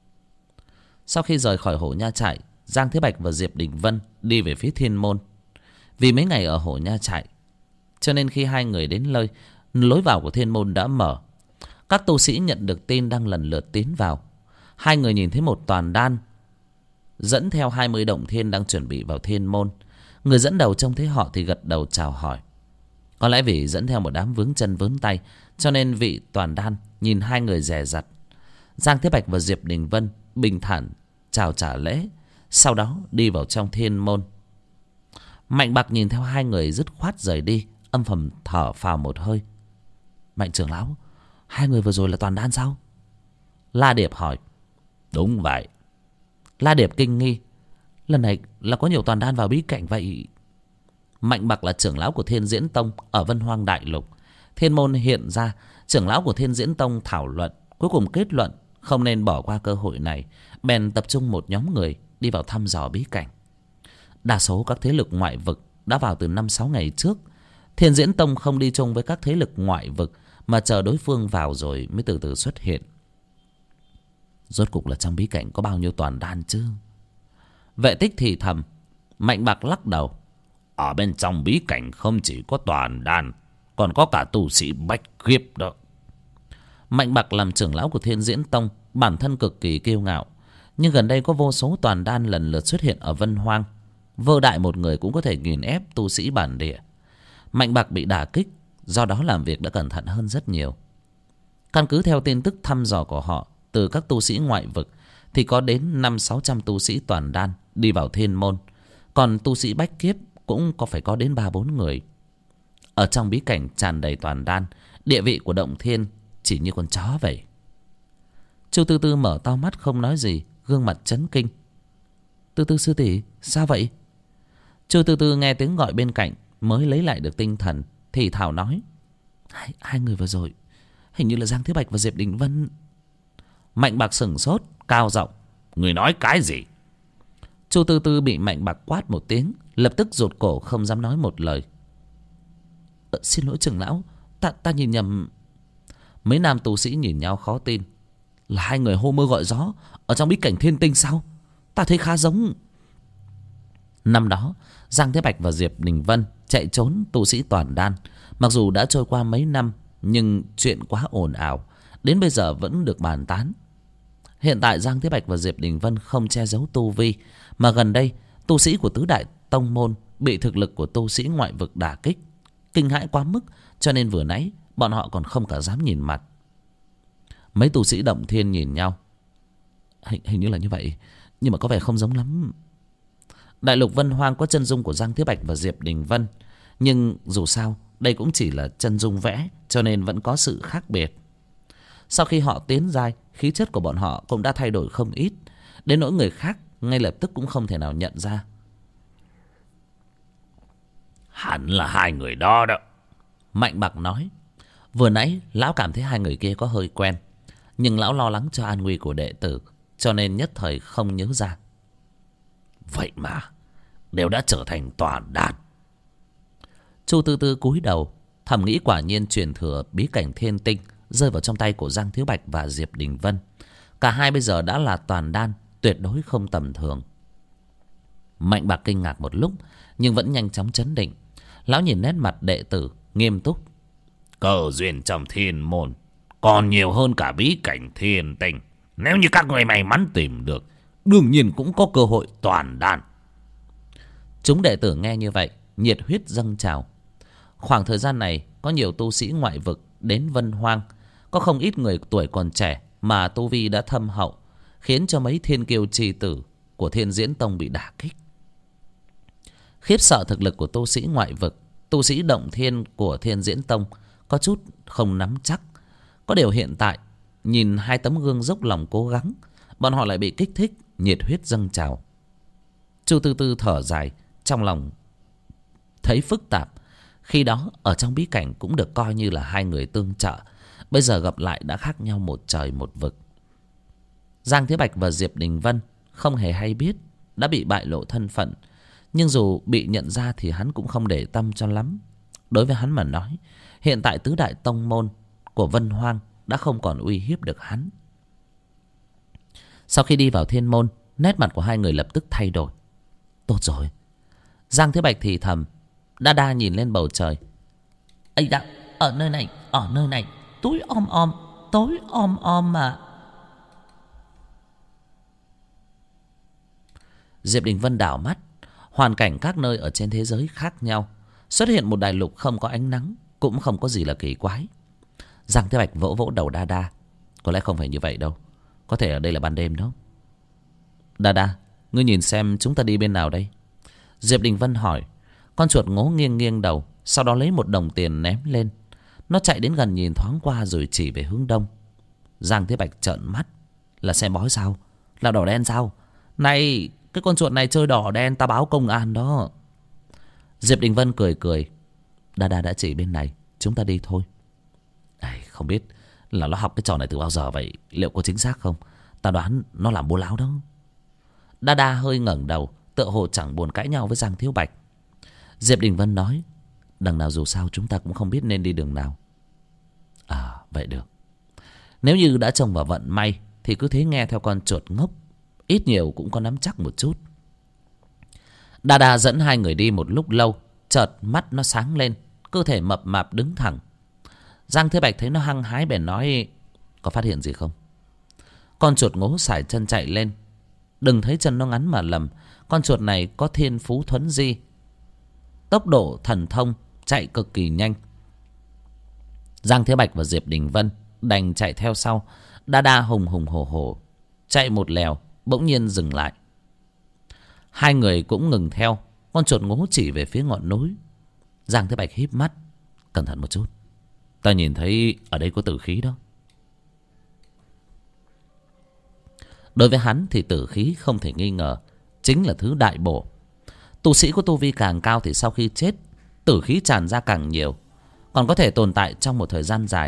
Sau khi rời khỏi Hổ Nha Trại, Giang Thế Bạch và Diệp Đình Vân đi về phía thiên môn. Vì mấy ngày ở Hổ Nha Trại, cho nên khi hai người đến nơi, lối vào của thiên môn đã mở. Các tu sĩ nhận được tin đang lần lượt tiến vào. Hai người nhìn thấy một toàn đan dẫn theo hai mươi động thiên đang chuẩn bị vào thiên môn. Người dẫn đầu trông thấy họ thì gật đầu chào hỏi. Có lẽ vì dẫn theo một đám vướng chân vướng tay, cho nên vị toàn đan nhìn hai người dè dặt. Giang Thế Bạch và Diệp Đình Vân bình thản chào trả lễ, sau đó đi vào trong thiên môn. Mạnh Bạc nhìn theo hai người dứt khoát rời đi, âm thầm thở phào một hơi. Mạnh trưởng lão, hai người vừa rồi là toàn đan sao? La Điệp hỏi. Đúng vậy. La Điệp kinh nghi. Lần này là có nhiều toàn đan vào bí cảnh vậy? Mạnh Bạc là trưởng lão của Thiên Diễn Tông ở Vân Hoang Đại Lục. Thiên môn hiện ra, trưởng lão của Thiên Diễn Tông thảo luận, cuối cùng kết luận không nên bỏ qua cơ hội này, bèn tập trung một nhóm người đi vào thăm dò bí cảnh. Đa số các thế lực ngoại vực đã vào từ năm sáu ngày trước. Thiên Diễn Tông không đi chung với các thế lực ngoại vực, mà chờ đối phương vào rồi mới từ từ xuất hiện. Rốt cục là trong bí cảnh có bao nhiêu toàn đan chứ? Vệ Tích thì thầm. Mạnh Bạc lắc đầu. Ở bên trong bí cảnh không chỉ có toàn đan, còn có cả tu sĩ bách kiếp đó. Mạnh Bạc làm trưởng lão của Thiên Diễn Tông, bản thân cực kỳ kiêu ngạo. Nhưng gần đây có vô số toàn đan lần lượt xuất hiện ở Vân Hoang. Vơ đại một người cũng có thể nghiền ép tu sĩ bản địa. Mạnh Bạc bị đả kích, do đó làm việc đã cẩn thận hơn rất nhiều. Căn cứ theo tin tức thăm dò của họ từ các tu sĩ ngoại vực, thì có đến năm sáu trăm tu sĩ toàn đan đi vào thiên môn. Còn tu sĩ bách kiếp cũng có phải có đến ba bốn người. Ở trong bí cảnh tràn đầy toàn đan, địa vị của động thiên chỉ như con chó vậy. Chu Tư Tư mở to mắt không nói gì, gương mặt chấn kinh. Tư Tư sư tỷ, sao vậy? Chu Tư Tư nghe tiếng gọi bên cạnh mới lấy lại được tinh thần, thì thào nói. Hai, hai người vừa rồi hình như là Giang Thế Bạch và Diệp Đình Vân. Mạnh Bạc sửng sốt, cao giọng. Người nói cái gì? Chu Tư Tư bị Mạnh Bạc quát một tiếng, lập tức rụt cổ không dám nói một lời. Ờ, xin lỗi trưởng lão, ta, ta nhìn nhầm. Mấy nam tu sĩ nhìn nhau khó tin. Là hai người hô mưa gọi gió ở trong bí cảnh thiên tinh sao? Ta thấy khá giống. Năm đó Giang Thế Bạch và Diệp Đình Vân chạy trốn tu sĩ toàn đan. Mặc dù đã trôi qua mấy năm, Nhưng chuyện quá ồn ào, đến bây giờ vẫn được bàn tán. Hiện tại Giang Thế Bạch và Diệp Đình Vân không che giấu tu vi, mà gần đây tu sĩ của tứ đại tông môn bị thực lực của tu sĩ ngoại vực đả kích, kinh hãi quá mức, cho nên vừa nãy bọn họ còn không cả dám nhìn mặt. Mấy tu sĩ Động Thiên nhìn nhau. Hình, hình như là như vậy, nhưng mà có vẻ không giống lắm. Đại lục Vân Hoang có chân dung của Giang Thế Bạch và Diệp Đình Vân, nhưng dù sao đây cũng chỉ là chân dung vẽ, cho nên vẫn có sự khác biệt. Sau khi họ tiến giai, khí chất của bọn họ cũng đã thay đổi không ít, đến nỗi người khác ngay lập tức cũng không thể nào nhận ra. Hẳn là hai người đó đó, Mạnh Bạc nói. Vừa nãy lão cảm thấy hai người kia có hơi quen, nhưng lão lo lắng cho an nguy của đệ tử, cho nên nhất thời không nhớ ra. Vậy mà đều đã trở thành toàn đàn. Chu Tư Tư cúi đầu thầm nghĩ quả nhiên truyền thừa bí cảnh thiên tinh rơi vào trong tay của Giang Thiếu Bạch và Diệp Đình Vân. Cả hai bây giờ đã là toàn đan, tuyệt đối không tầm thường. Mạnh Bạc kinh ngạc một lúc, nhưng vẫn nhanh chóng trấn định. Lão nhìn nét mặt đệ tử nghiêm túc. Cơ duyên trong thiên môn còn nhiều hơn cả bí cảnh thiên tinh. Nếu như các người may mắn tìm được, đương nhiên cũng có cơ hội toàn đan. Chúng đệ tử nghe như vậy, nhiệt huyết dâng trào. Khoảng thời gian này có nhiều tu sĩ ngoại vực đến Vân Hoang, có không ít người tuổi còn trẻ mà tu vi đã thâm hậu, khiến cho mấy thiên kiêu chi tử của Thiên Diễn Tông bị đả kích. Khiếp sợ thực lực của tu sĩ ngoại vực, tu sĩ Động Thiên của Thiên Diễn Tông có chút không nắm chắc. Có điều hiện tại nhìn hai tấm gương dốc lòng cố gắng, bọn họ lại bị kích thích, nhiệt huyết dâng trào. Chu Tư Tư thở dài, trong lòng thấy phức tạp. Khi đó ở trong bí cảnh cũng được coi như là hai người tương trợ, bây giờ gặp lại đã khác nhau một trời một vực. Giang Thế Bạch và Diệp Đình Vân không hề hay biết đã bị bại lộ thân phận, nhưng dù bị nhận ra thì hắn cũng không để tâm cho lắm. Đối với hắn mà nói, hiện tại tứ đại tông môn của Vân Hoang đã không còn uy hiếp được hắn. Sau khi đi vào thiên môn, nét mặt của hai người lập tức thay đổi. Tốt rồi. Giang Thế Bạch thì thầm. Đa Đa nhìn lên bầu trời. Ây da, ở nơi này, ở nơi này, tối om om, tối om om mà. Diệp Đình Vân đảo mắt. Hoàn cảnh các nơi ở trên thế giới khác nhau. Xuất hiện một đại lục không có ánh nắng cũng không có gì là kỳ quái. Giang Thế Bạch vỗ vỗ đầu Đa Đa. Có lẽ không phải như vậy đâu, có thể ở đây là ban đêm đó. Đa Đa, ngươi nhìn xem chúng ta đi bên nào đây? Diệp Đình Vân hỏi. Con chuột ngố nghiêng nghiêng đầu, sau đó lấy một đồng tiền ném lên. Nó chạy đến gần nhìn thoáng qua rồi chỉ về hướng đông. Giang Thế Bạch trợn mắt. Là xem bói sao? Là đỏ đen sao? Này, cái con chuột này chơi đỏ đen, ta báo công an đó. Diệp Đình Vân cười cười. Đa Đa đã chỉ bên này, chúng ta đi thôi. Ai, không biết là nó học cái trò này từ bao giờ vậy, liệu có chính xác không? Ta đoán nó làm bố láo đó. Đa Đa hơi ngẩng đầu, tựa hồ chẳng buồn cãi nhau với Giang Thiếu Bạch. Diệp Đình Vân nói. Đằng nào dù sao chúng ta cũng không biết nên đi đường nào. À, vậy được. Nếu như đã trông vào vận may thì cứ thế nghe theo con chuột ngốc, ít nhiều cũng có nắm chắc một chút. Đa Đa dẫn hai người đi một lúc lâu, chợt mắt nó sáng lên, cơ thể mập mạp đứng thẳng. Giang Thế Bạch thấy nó hăng hái bèn nói. Có phát hiện gì không? Con chuột ngố sải chân chạy lên. Đừng thấy chân nó ngắn mà lầm, con chuột này có thiên phú thuấn di, tốc độ thần thông, chạy cực kỳ nhanh. Giang Thế Bạch và Diệp Đình Vân đành chạy theo sau. Đa Đa hùng hùng hổ hổ chạy một lèo, bỗng nhiên dừng lại. Hai người cũng ngừng theo. Con chuột ngố chỉ về phía ngọn núi. Giang Thế Bạch híp mắt. Cẩn thận một chút, ta nhìn thấy ở đây có tử khí đó. Đối với hắn thì tử khí không thể nghi ngờ chính là thứ đại bổ. Tu sĩ có tu vi càng cao thì sau khi chết, tử khí tràn ra càng nhiều, còn có thể tồn tại trong một thời gian dài.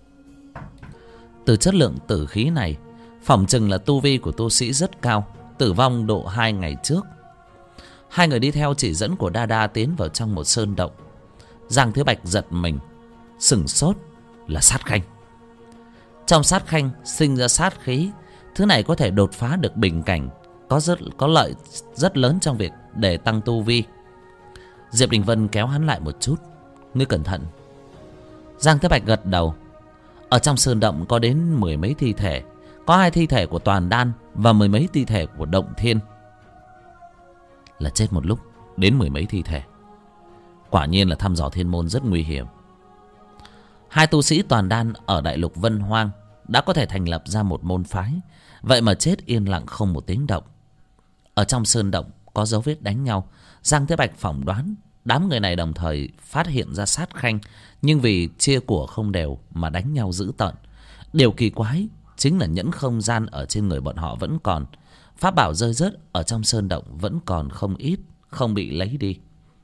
Từ chất lượng tử khí này, phỏng chừng là tu vi của tu sĩ rất cao, tử vong độ hai ngày trước. Hai người đi theo chỉ dẫn của Đa Đa tiến vào trong một sơn động. Giang Thế Bạch giật mình, sửng sốt. Là sát khanh. Trong sát khanh sinh ra sát khí, thứ này có thể đột phá được bình cảnh, có rất có lợi rất lớn trong việc để tăng tu vi. Diệp Đình Vân kéo hắn lại một chút. Ngươi cẩn thận. Giang Thế Bạch gật đầu. Ở trong sơn động có đến mười mấy thi thể. Có hai thi thể của Toàn Đan và mười mấy thi thể của Động Thiên. Là chết một lúc đến mười mấy thi thể. Quả nhiên là thăm dò thiên môn rất nguy hiểm. Hai tu sĩ Toàn Đan ở đại lục Vân Hoang đã có thể thành lập ra một môn phái, vậy mà chết yên lặng không một tiếng động. Ở trong sơn động có dấu vết đánh nhau. Giang Thế Bạch phỏng đoán đám người này đồng thời phát hiện ra sát khanh, nhưng vì chia của không đều mà đánh nhau dữ tợn. Điều kỳ quái chính là nhẫn không gian ở trên người bọn họ vẫn còn. Pháp bảo rơi rớt ở trong sơn động vẫn còn không ít, không bị lấy đi.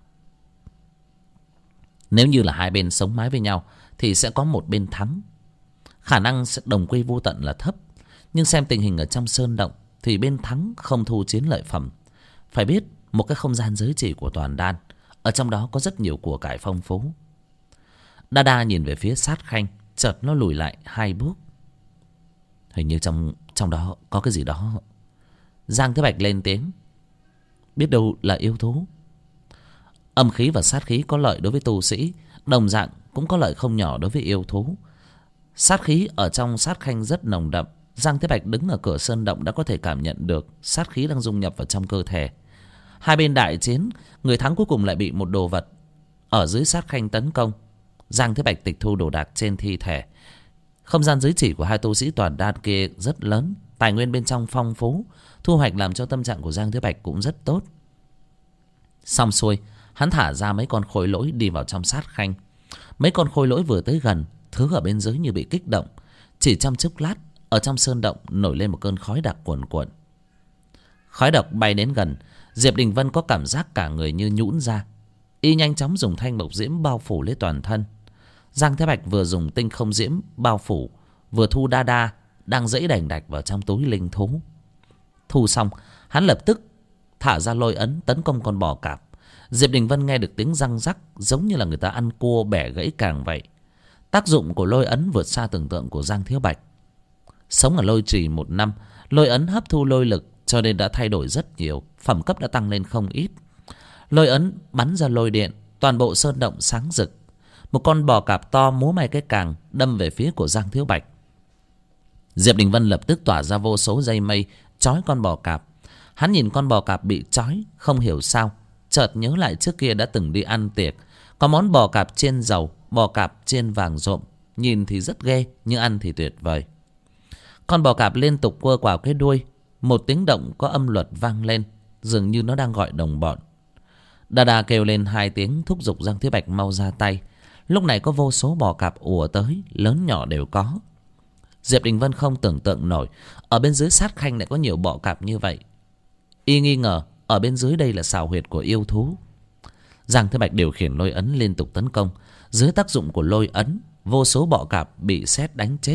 Nếu như là hai bên sống mái với nhau thì sẽ có một bên thắng. Khả năng sẽ đồng quy vô tận là thấp. Nhưng xem tình hình ở trong sơn động thì bên thắng không thu chiến lợi phẩm. Phải biết một cái không gian giới chỉ của Toàn Đan, ở trong đó có rất nhiều của cải phong phú. Đa Đa nhìn về phía sát khanh, chợt nó lùi lại hai bước. Hình như trong trong đó có cái gì đó. Giang Thế Bạch lên tiếng. Biết đâu là yêu thú. Âm khí và sát khí có lợi đối với tu sĩ, đồng dạng cũng có lợi không nhỏ đối với yêu thú. Sát khí ở trong sát khanh rất nồng đậm. Giang Thế Bạch đứng ở cửa sơn động đã có thể cảm nhận được sát khí đang dung nhập vào trong cơ thể. Hai bên đại chiến, người thắng cuối cùng lại bị một đồ vật ở dưới sát khanh tấn công. Giang Thế Bạch tịch thu đồ đạc trên thi thể. Không gian giới chỉ của hai tu sĩ Toàn Đan kia rất lớn, tài nguyên bên trong phong phú, thu hoạch làm cho tâm trạng của Giang Thế Bạch cũng rất tốt. Xong xuôi, hắn thả ra mấy con khôi lỗi đi vào trong sát khanh. Mấy con khôi lỗi vừa tới gần, thứ ở bên dưới như bị kích động. Chỉ trong chốc lát, ở trong sơn động nổi lên một cơn khói đặc cuồn cuộn. Khói độc bay đến gần, Diệp Đình Vân có cảm giác cả người như nhũn ra. Y nhanh chóng dùng thanh mộc diễm bao phủ lấy toàn thân. Giang Thế Bạch vừa dùng tinh không diễm bao phủ, vừa thu Đa Đa đang giãy đành đạch vào trong túi linh thú. Thu xong, hắn lập tức thả ra lôi ấn tấn công con bò cạp. Diệp Đình Vân nghe được tiếng răng rắc, giống như là người ta ăn cua bẻ gãy càng vậy. Tác dụng của lôi ấn vượt xa tưởng tượng của Giang Thế Bạch. Sống ở lôi trì một năm, lôi ấn hấp thu lôi lực cho nên đã thay đổi rất nhiều, phẩm cấp đã tăng lên không ít. Lôi ấn bắn ra lôi điện, toàn bộ sơn động sáng rực. Một con bò cạp to múa may cái càng đâm về phía của Giang Thiếu Bạch. Diệp Đình Vân lập tức tỏa ra vô số dây mây trói con bò cạp. Hắn nhìn con bò cạp bị trói, không hiểu sao chợt nhớ lại trước kia đã từng đi ăn tiệc, có món bò cạp chiên dầu, bò cạp chiên vàng rộm, nhìn thì rất ghê nhưng ăn thì tuyệt vời. Con bò cạp liên tục quơ quào cái đuôi, một tiếng động có âm luật vang lên, dường như nó đang gọi đồng bọn. Đa Đa kêu lên hai tiếng thúc giục Giang Thế Bạch mau ra tay. Lúc này có vô số bò cạp ùa tới, lớn nhỏ đều có. Diệp Đình Vân không tưởng tượng nổi ở bên dưới sát khanh lại có nhiều bọ cạp như vậy. Y nghi ngờ ở bên dưới đây là sào huyệt của yêu thú. Giang Thế Bạch điều khiển lôi ấn liên tục tấn công. Dưới tác dụng của lôi ấn, vô số bọ cạp bị sét đánh chết.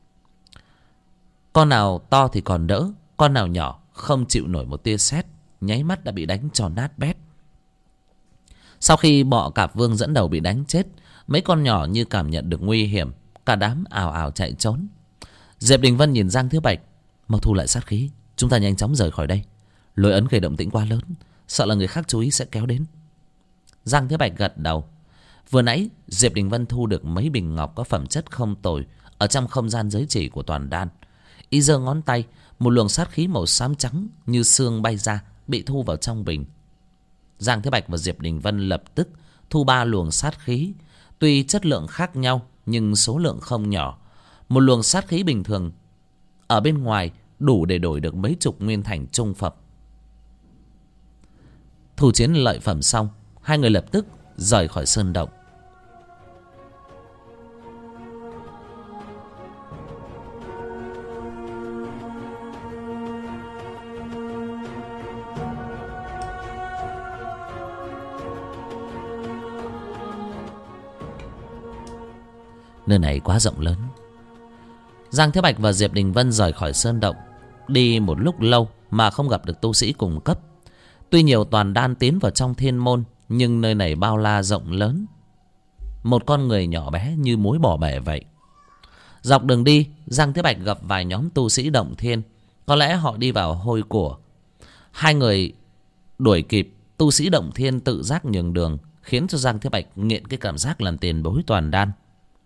Con nào to thì còn đỡ, con nào nhỏ không chịu nổi một tia sét, nháy mắt đã bị đánh cho nát bét. Sau khi bọ cạp vương dẫn đầu bị đánh chết, mấy con nhỏ như cảm nhận được nguy hiểm, cả đám ào ào chạy trốn. Diệp Đình Vân nhìn Giang Thế Bạch, mau thu lại sát khí, chúng ta nhanh chóng rời khỏi đây. Lôi ấn gây động tĩnh quá lớn, sợ là người khác chú ý sẽ kéo đến. Giang Thế Bạch gật đầu. Vừa nãy Diệp Đình Vân thu được mấy bình ngọc có phẩm chất không tồi ở trong không gian giới chỉ của Toàn Đan. Y giơ ngón tay, một luồng sát khí màu xám trắng như sương bay ra, bị thu vào trong bình. Giang Thế Bạch và Diệp Đình Vân lập tức thu ba luồng sát khí, tuy chất lượng khác nhau nhưng số lượng không nhỏ. Một luồng sát khí bình thường ở bên ngoài đủ để đổi được mấy chục nguyên thành trung phẩm. Thu chiến lợi phẩm xong, hai người lập tức rời khỏi sơn động. Nơi này quá rộng lớn. Giang Thế Bạch và Diệp Đình Vân rời khỏi sơn động, đi một lúc lâu mà không gặp được tu sĩ cùng cấp. Tuy nhiều Toàn Đan tiến vào trong thiên môn, nhưng nơi này bao la rộng lớn, một con người nhỏ bé như muối bỏ bể vậy. Dọc đường đi, Giang Thế Bạch gặp vài nhóm tu sĩ Động Thiên. Có lẽ họ đi vào hôi của. Hai người đuổi kịp tu sĩ Động Thiên tự giác nhường đường, khiến cho Giang Thế Bạch nghiện cái cảm giác làm tiền bối Toàn Đan.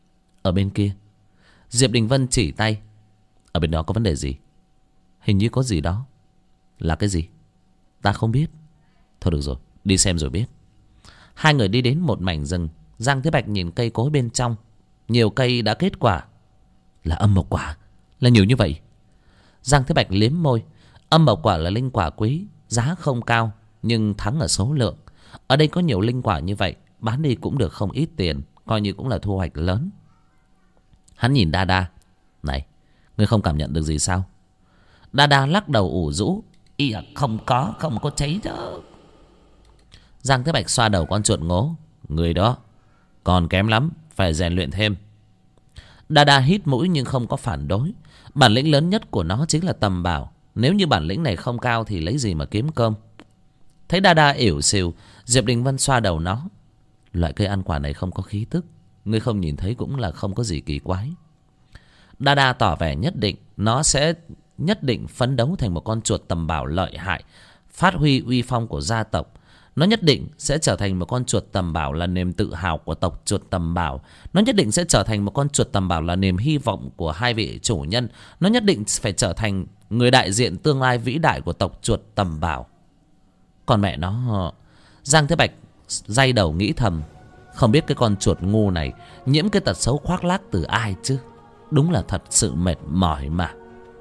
Ở bên kia. Diệp Đình Vân chỉ tay. Ở bên đó có vấn đề gì? Hình như có gì đó. Là cái gì? Ta không biết. Thôi được rồi, đi xem rồi biết. Hai người đi đến một mảnh rừng. Giang Thế Bạch nhìn cây cối bên trong. Nhiều cây đã kết quả. Là âm mộc quả? Là nhiều như vậy? Giang Thế Bạch liếm môi. Âm mộc quả là linh quả quý, giá không cao, nhưng thắng ở số lượng. Ở đây có nhiều linh quả như vậy, bán đi cũng được không ít tiền, coi như cũng là thu hoạch lớn. Hắn nhìn Đa Đa. Này, ngươi không cảm nhận được gì sao? Đa Đa lắc đầu ủ rũ. Ý à, không có, không có cháy đó. Giang Thế Bạch xoa đầu con chuột ngố. Người đó còn kém lắm, phải rèn luyện thêm. Đa Đa hít mũi nhưng không có phản đối. Bản lĩnh lớn nhất của nó chính là tầm bảo. Nếu như bản lĩnh này không cao thì lấy gì mà kiếm cơm. Thấy Đa Đa ỉu xìu, Diệp Đình Vân xoa đầu nó. Loại cây ăn quả này không có khí tức, ngươi không nhìn thấy cũng là không có gì kỳ quái. Đa Đa tỏ vẻ nhất định nó sẽ nhất định phấn đấu thành một con chuột tầm bảo lợi hại, phát huy uy phong của gia tộc. Nó nhất định sẽ trở thành một con chuột tầm bảo là niềm tự hào của tộc chuột tầm bảo. Nó nhất định sẽ trở thành một con chuột tầm bảo là niềm hy vọng của hai vị chủ nhân. Nó nhất định phải trở thành người đại diện tương lai vĩ đại của tộc chuột tầm bảo. Còn mẹ nó... Giang Thế Bạch day đầu nghĩ thầm. Không biết cái con chuột ngu này nhiễm cái tật xấu khoác lác từ ai chứ. Đúng là thật sự mệt mỏi mà.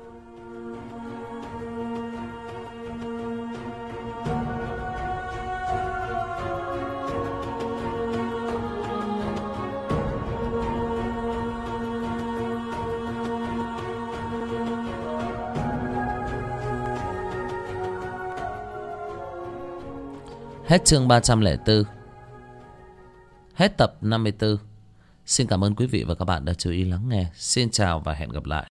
Hết chương ba trăm lẻ bốn. Hết tập năm mươi tư. Xin cảm ơn quý vị và các bạn đã chú ý lắng nghe. Xin chào và hẹn gặp lại.